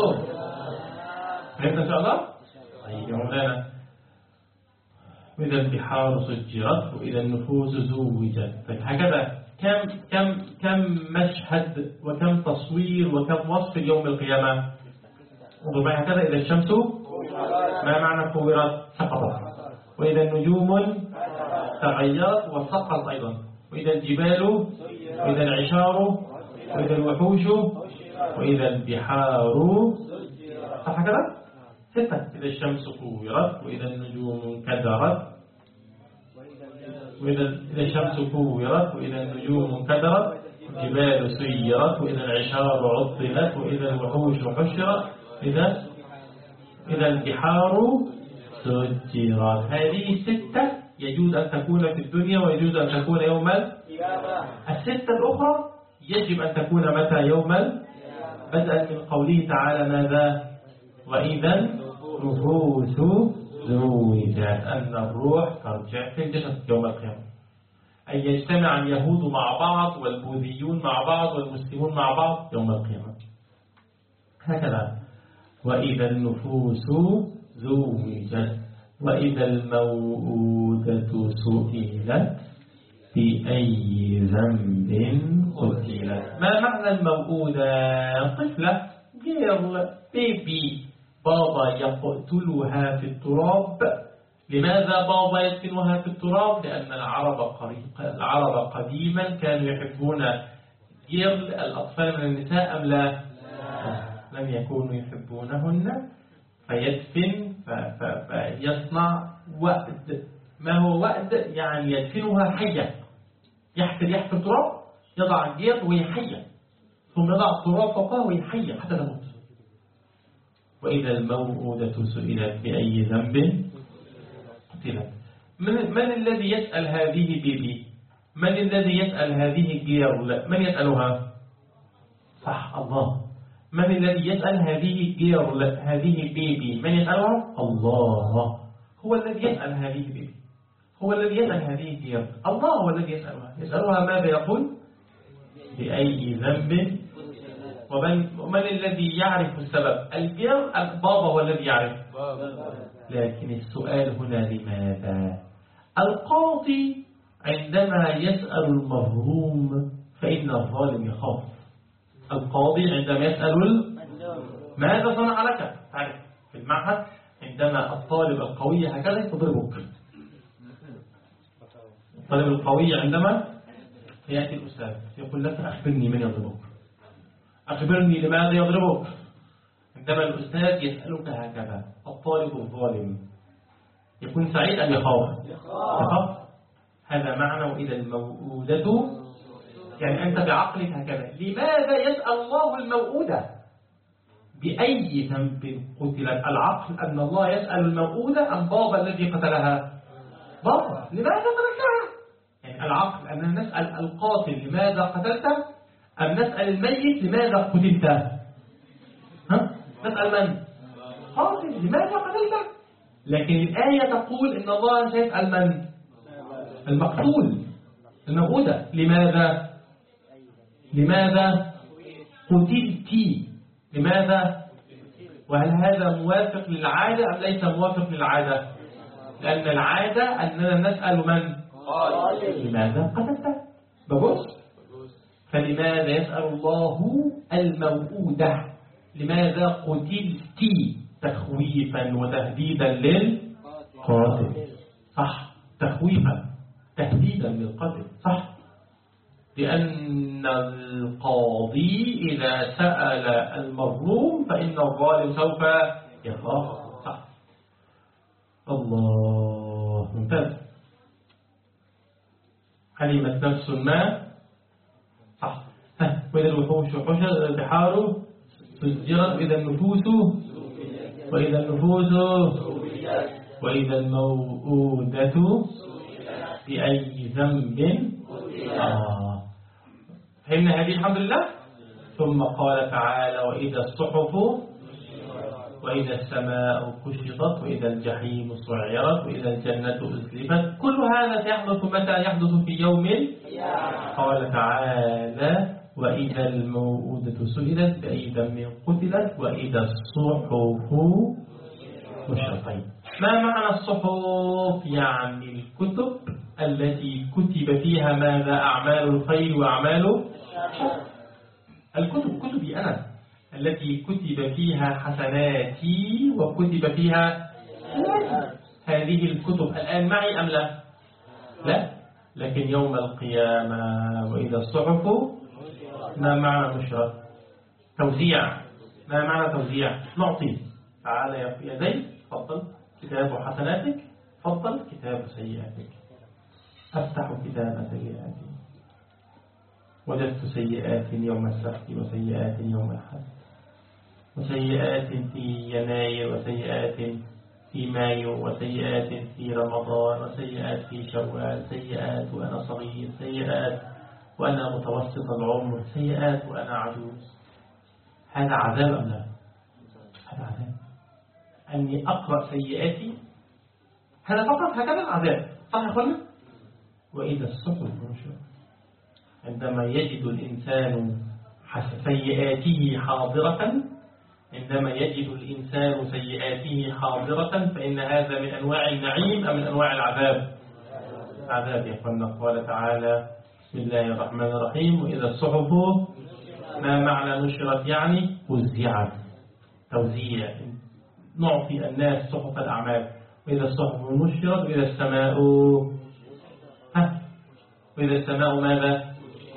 فهمت إن شاء الله؟ طيب يا مولانا، وإذا البحار سجرت وإذا النفوس زوجت. هكذا كم مشهد وكم تصوير وكم وصف يوم القيامة. انظر معي هكذا: إذا الشمس، ما معنى كورت؟ سقطت. وإذا النجوم تغيرت وسقطت أيضا. وإذا الجبال، وإذا العشار، وإذا الوحوش، وإذا البحار. صح هكذا؟ 6. إذا الشمس كورت وإذا النجوم انكدرت، وإذا الشمس كورت وإذا النجوم انكدرت، الجبال سيرت، وإذا العشار عطلت، وإذا الوحوش حشرت، إذا البحار سجرت. هذه 6 يجوز أن تكون في الدنيا ويجوز أن تكون يوم القيامة. 6 الأخرى يجب أن تكون متى؟ يوم بدءا من قوله تعالى ماذا؟ وإذا النفوس زوجت، أن الروح ترجع في الجسد يوم القيامة، أن يجتمع اليهود مع بعض والبوذيون مع بعض والمسلمون مع بعض يوم القيامة. هكذا: وإذا النفوس زوجت وإذا الموءودة سئلت بأي ذنب قتلت. ما معنى الموءودة؟ طفلة، جيرل، بيبي، بابا يقتلها في التراب. لماذا بابا يدفنها في التراب؟ لأن العرب قديما كانوا يحبون جيرل، الأطفال من النساء، أم لا؟ لم يكونوا يحبونهن، فيدفن فيصنع وأد. ما هو وأد؟ يعني يدفنها حية، يحفر تراب، يضع الجير وهي حية، ثم يضع التراب فوقها وهي حية حتى تموت. وإذا الموءودة سئلت بأي ذنب قتلت. من الذي يسأل هذه بيبي؟ من الذي يسأل هذه الجيرل؟ من يسألها؟ صح، الله. من الذي يسأل هذه الجيرل، هذه البيبي؟ من يسألها؟ الله هو الذي يسأل هذه البيبي، هو الذي يسأل هذه الجيرل. الله هو الذي يسألها. يسألها ماذا يقول؟ بأي ذنب؟ ومن الذي يعرف السبب؟ الجيرل. البابا هو الذي يعرف. لكن السؤال هنا لماذا؟ القاضي عندما يسأل المظلوم فإن الظالم يخاف. القاضي عندما يسأل ماذا صنع لك؟ تعرف في المعهد عندما الطالب القوي هكذا يضربك. الطالب القوي عندما يأتي الأستاذ يقول لك أخبرني من يضربك، أخبرني لماذا يضربك. عندما الأستاذ يسألك هكذا الطالب الظالم يكون سعيد أم يخاف؟ يخاف. هذا معنى وإذا الموءودة، يعني أنت بعقلك هكذا. لماذا يسأل الله الموءودة؟ بأي ذنب قتلت؟ العقل أن الله يسأل الموءودة أم بابا الذي قتلها؟ بابا. لماذا قتلتها؟ يعني العقل أننا نسأل القاتل لماذا قتلته أم نسأل الميت لماذا قتلت؟ نسأل من؟ قاتل لماذا قتلته. لكن الآية تقول إن الله سيسأل من؟ المقتول، الموءودة. لماذا قتلت؟ لماذا؟ وهل هذا موافق للعادة أم ليس موافق للعادة؟ لأن العادة أننا نسأل من؟ لماذا قتلت؟ ببص. فلماذا يسأل الله الموءودة؟ لماذا قتلت؟ تخويفا وتهديدا للقاتل. صح، تخويفا تهديدا للقتل. صح، لأن القاضي إذا سأل المظلوم فإن الظالم سوف يخاف. صح، الله، ممتاز. علمت نفس ما. صح. وإذا الوحوش حشرت البحار سجرت، وإذا النفوس وإذا الموءودة بأي ذنب. فهمنا هذه الحمد لله. ثم قال تعالى وإذا الصحف وإذا السماء كشطت وإذا الجحيم سعرت وإذا الجنة أزلفت. كل هذا سيحدث متى؟ يحدث في يوم. قال تعالى وإذا الموءودة سئلت بأي ذنب قتلت وإذا الصحف نشرت. ما معنى الصحف؟ يعني الكتب التي كتب فيها ماذا؟ أعمال الخير وأعمال الشر. الكتب كتبي أنا التي كتب فيها حسناتي وكتب فيها هذه الكتب الآن معي أم لا؟ لا. لكن يوم القيامة وإذا الصحف. ما معنى نشرة؟ توزيع. ما معنى توزيع؟ نعطي. تعالى يا زيد، تفضل كتاب حسناتك، تفضل كتاب سيئاتك. أفتح كتاب سيئاتي وجدت سيئات يوم السبت وسيئات يوم الأحد وسيئات في يناير وسيئات في مايو وسيئات في رمضان وسيئات في شوال، سيئات وأنا صغير، سيئات وأنا متوسط العمر، سيئات وأنا عجوز. هذا عذاب أم لا؟ هذا عذاب. أني أقرأ سيئاتي هذا فقط هكذا العذاب. صح يا أخوانا؟ وإذا الصحف نشرت، عندما يجد الإنسان سيئاته حاضرة، عندما يجد الإنسان سيئاته حاضرة فإن هذا من أنواع النعيم أم من أنواع العذاب؟ عذاب يا أخوانا. قال تعالى بسم الله الرحمن الرحيم وإذا الصحف. ما معنى نشرت؟ يعني وزعت، توزيع، نعطي الناس صحف الأعمال. وإذا الصحف نشرت وإذا السماء وإذا السماء ماذا؟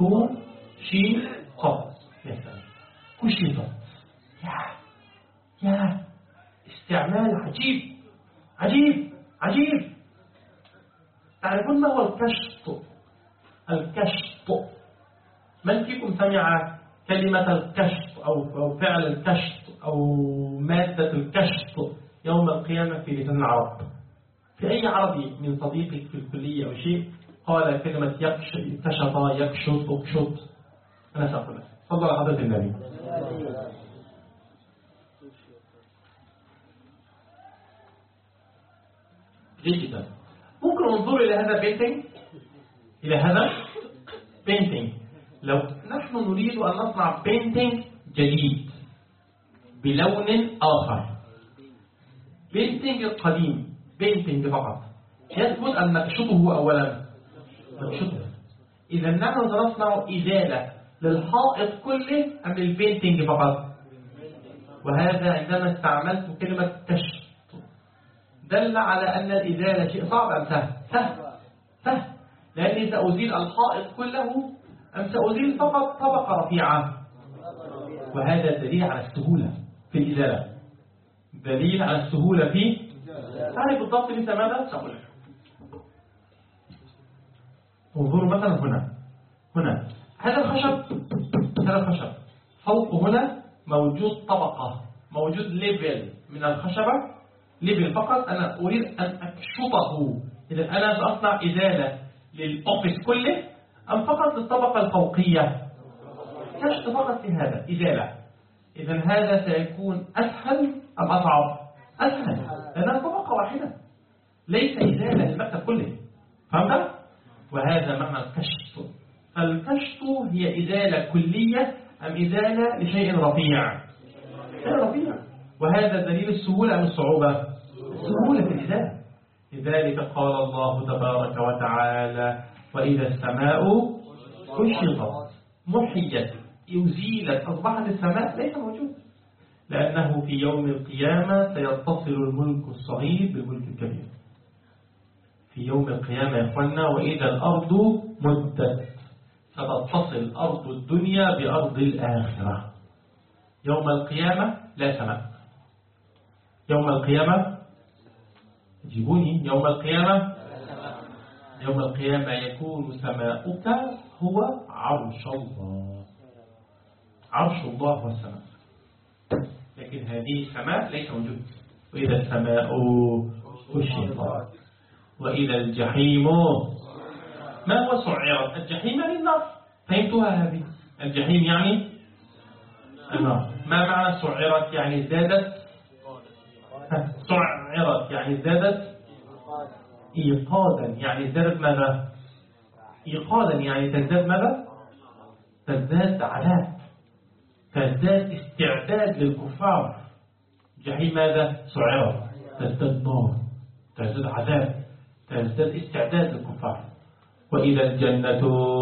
كشطت. كشطت. يا استعمال عجيب عجيب عجيب. تعرفون ما هو الكشط؟ الكشط، من فيكم سمع كلمة الكشط أو فعل الكشط أو مادة الكشط يوم القيامة في لسان العرب؟ في أي عربي من صديقك في الكلية أو شيء قال كلمة كشط يكشط اكشط. أنا سأقول لك. تفضل على حضرة النبي. جدا. ممكن انظر إلى هذا بينتينج، إلى هذا بينتينج. لو نحن نريد أن نصنع بينتينج جديد بلون آخر، بينتينج القديم بينتينج فقط يثبت أن نكشطه أولا، نكشطه. إذا نحن سنصنع إزالة للحائط كله أم للبينتينج فقط؟ وهذا عندما استعملت كلمة كشط دل على أن الإزالة شيء صعب أم سهل؟ سهل. لأني سأزيل الحائط كله أم سأزيل فقط طبقة رفيعة؟ وهذا دليل على السهولة في الإزالة، دليل على السهولة في تعرف بالضبط مثل ماذا؟ سأقول لك. انظروا مثلا هنا هذا الخشب فوق هنا موجود طبقة، موجود ليفل من الخشبة، ليفل فقط. أنا أريد أن أكشطه. إذا أنا سأصنع إزالة للأوفيس كله أم فقط للطبقة الفوقية؟ كشط فقط في هذا إزالة. إذا هذا سيكون أسهل أم أصعب؟ أسهل، لأنها طبقة واحدة ليس إزالة للمكتب كله. فهمت؟ وهذا معنى الكشط. فالكشط هي إزالة كلية أم إزالة لشيء رفيع؟ رفيع. وهذا دليل السهولة أم الصعوبة؟ السهولة في الإزالة. لذلك قال الله تبارك وتعالى: وإذا السماء كشطت، محيت، أزيلت، أصبحت السماء ليس موجود، لأنه في يوم القيامة سيتصل الملك الصغير بالملك الكبير. في يوم القيامة يا إخوانا وإذا الأرض مدت، ستتصل أرض الدنيا بأرض الآخرة. يوم القيامة لا سماء. يوم القيامة جيبوني. يوم القيامة يكون سماؤك هو عرش الله. عرش الله والسماء. لكن هذه السماء ليس موجود. وإذا السماء كشطت وإذا الجحيم ما هو سعرت؟ الجحيم يعني النار. فهمتها هذه؟ الجحيم يعني النار. ما معنى سعرت؟ يعني زادت. سعرت يعني زادت إيقادا. يعني زادت ماذا؟ إيقادا يعني تزداد ماذا؟ تزداد عذاب، تزداد استعداد للكفار. جحيم ماذا؟ سعرت، تزداد نار، تزداد عذاب، تزداد استعداد للكفار. وإذا الجنة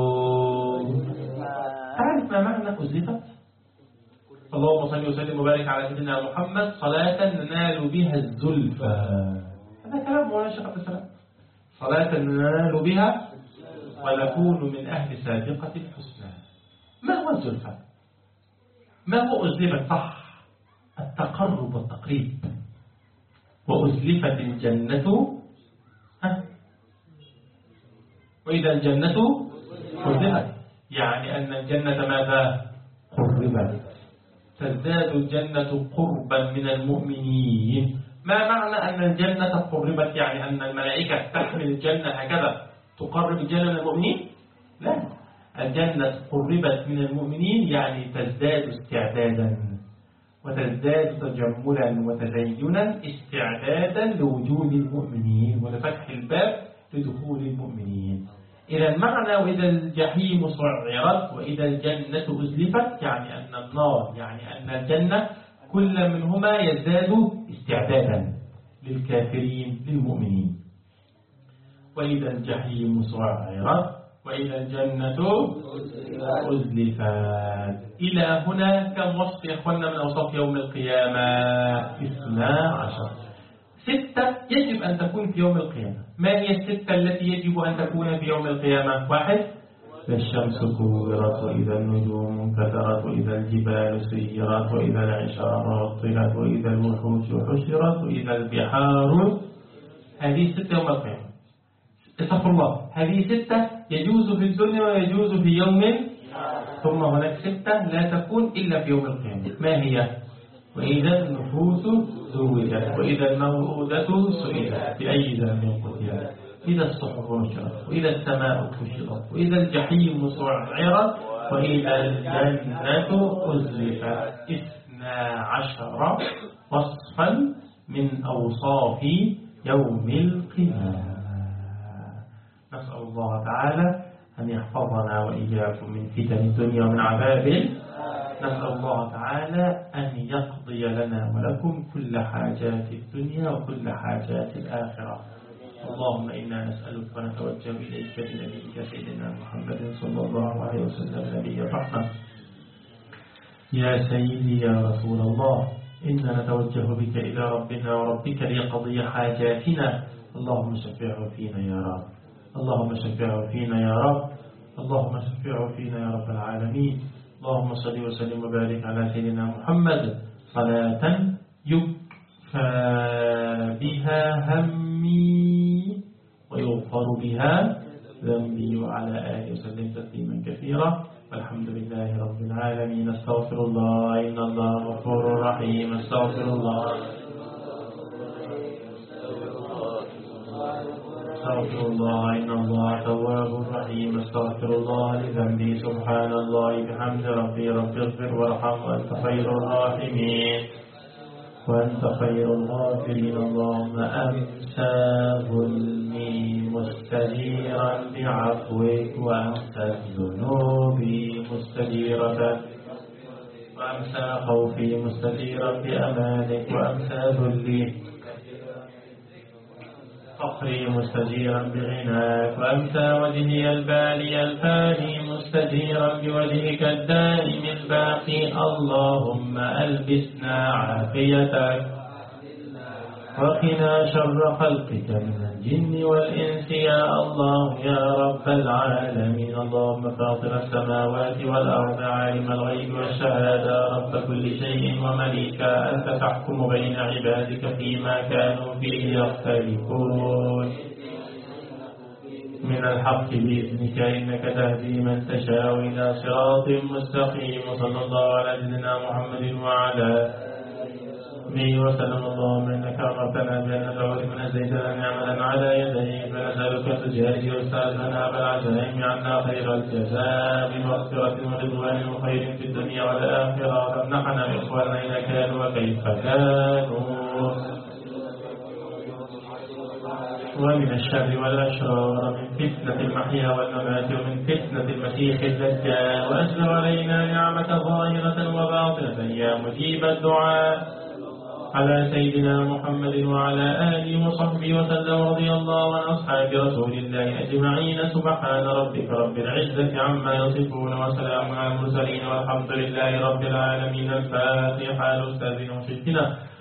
تعرف ما معنى أزلفت؟ اللهم صل وسلم وبارك على سيدنا محمد صلاة ننال بها الزلفى. هذا كلام مولانا الشيخ عبد السلام. صلاة ننال بها ونكون من أهل سابقة الحسنى. ما هو الزلفى؟ ما هو أزلفت؟ صح، التقرب والتقريب. وأزلفت الجنة وإذا الجنة أزلفت يعني أن الجنة ماذا؟ قربت. تزداد الجنة قربا من المؤمنين. ما معنى أن الجنة قربت؟ يعني أن الملائكة تحمل الجنة هكذا تقرب الجنة من المؤمنين؟ لا، الجنة قربت من المؤمنين يعني تزداد استعدادا وتزداد تجملا وتزينا، استعدادا لوجود المؤمنين ولفتح الباب لدخول المؤمنين. إذا المعنى وإذا الجحيم سعرت وإذا الجنة أزلفت يعني أن النار يعني أن الجنة كل منهما يزداد استعدادا للكافرين للمؤمنين. وإذا الجحيم سعرت وإذا الجنة أزلفت. إلى هنا كم وصف يا أخوانا من أوصاف يوم القيامة؟ 12. 6 يجب أن تكون في يوم القيامة. ما هي 6 التي يجب أن تكون في يوم القيامة؟ 1 إذا الشمس كورت وإذا النجوم انكدرت وإذا الجبال سيرت وإذا العشار عطلت وإذا الوحوش حشرت وإذا البحار. هذه 6 يوم القيامة. استغفر الله، هذه 6 يجوز في الدنيا ويجوز في يوم، ثم هناك 6 لا تكون إلا في يوم القيامة. ما هي؟ وإذا النفوس زوجت وإذا الموءودة سئلت بأي ذنب قتلت إذا الصحف نشرت وإذا السماء كشطت وإذا الجحيم سعرت وإذا الجنة أزلفت 12 وصفا من أوصاف يوم القيامة. نسأل الله تعالى أن يحفظنا وإياكم من فتن الدنيا ومن عذابه. نسأل الله تعالى أن يقضي لنا ولكم كل حاجات الدنيا وكل حاجات الآخرة. اللهم إنا نسألك ونتوجه إليك بنبيك سيدنا محمد صلى الله عليه وسلم نبي الرحمة. يا سيدي يا رسول الله، إنا نتوجه بك إلى ربنا وربك ليقضي حاجاتنا. اللهم شفعه فينا يا رب، اللهم شفعه فينا يا رب، اللهم شفعه فينا يا رب العالمين. اللهم صل وسلم وبارك على سيدنا محمد صلاة يكفى بها همي ويغفر بها ذنبي، وعلى آله وسلم تسليما كثيرا. والحمد لله رب العالمين. استغفر الله إن الله غفور رحيم. استغفر الله استغفر الله إن الله تواب رحيم. استغفر الله لذنبي. سبحان الله بحمد ربي. رب اغفر وارحم وأنت خير الراحمين وأنت خير الغافرين. اللهم أمسى ظلمي مستجيرا بعفوك، وأمسى ذنوبي مستجيرة، وأمسى خوفي مستجيرا بأمانك، وأمسى ذلي فقري مستجيرا بغناك، وأمسى وجهي البالي الفاني مستجيرا بوجهك الدائم الباقي. اللهم ألبسنا عافيتك وقنا شر خلقك من الجن والإنس يا الله يا رب العالمين. اللهم فاطر السماوات والأرض عالم الغيب والشهادة رب كل شيء ومليكا، أنت تحكم بين عبادك فيما كانوا فيه يختلفون من الحق بإذنك، إنك تهدي من تشاء إلى صراط مستقيم. صلى الله على سيدنا محمد وعلى وسلم. اللهم إنك أمرتنا بأن ندعو لمن زيدنا نعملا على يديك، فنسألك تجازي أستاذنا بالعزائم عنا خير الجزاء بمغفرة ورضوان وخير في الدنيا والآخرة، وتمنحنا بإخواننا إذا كانوا وكيف كانوا، ومن الشر والأشرار، من فتنة المحيا والممات، ومن فتنة المسيح الدجال، وأسلم علينا نعمة ظاهرة وباطنة يا مجيب الدعاء على سيدنا محمد وعلى آله وصحبه وسلم. رضي الله عن أصحاب رسول الله أجمعين. سبحان ربك رب العزة عما يصفون وسلام على المرسلين والحمد لله رب العالمين. الفاتحة. الأستاذ وشيخنا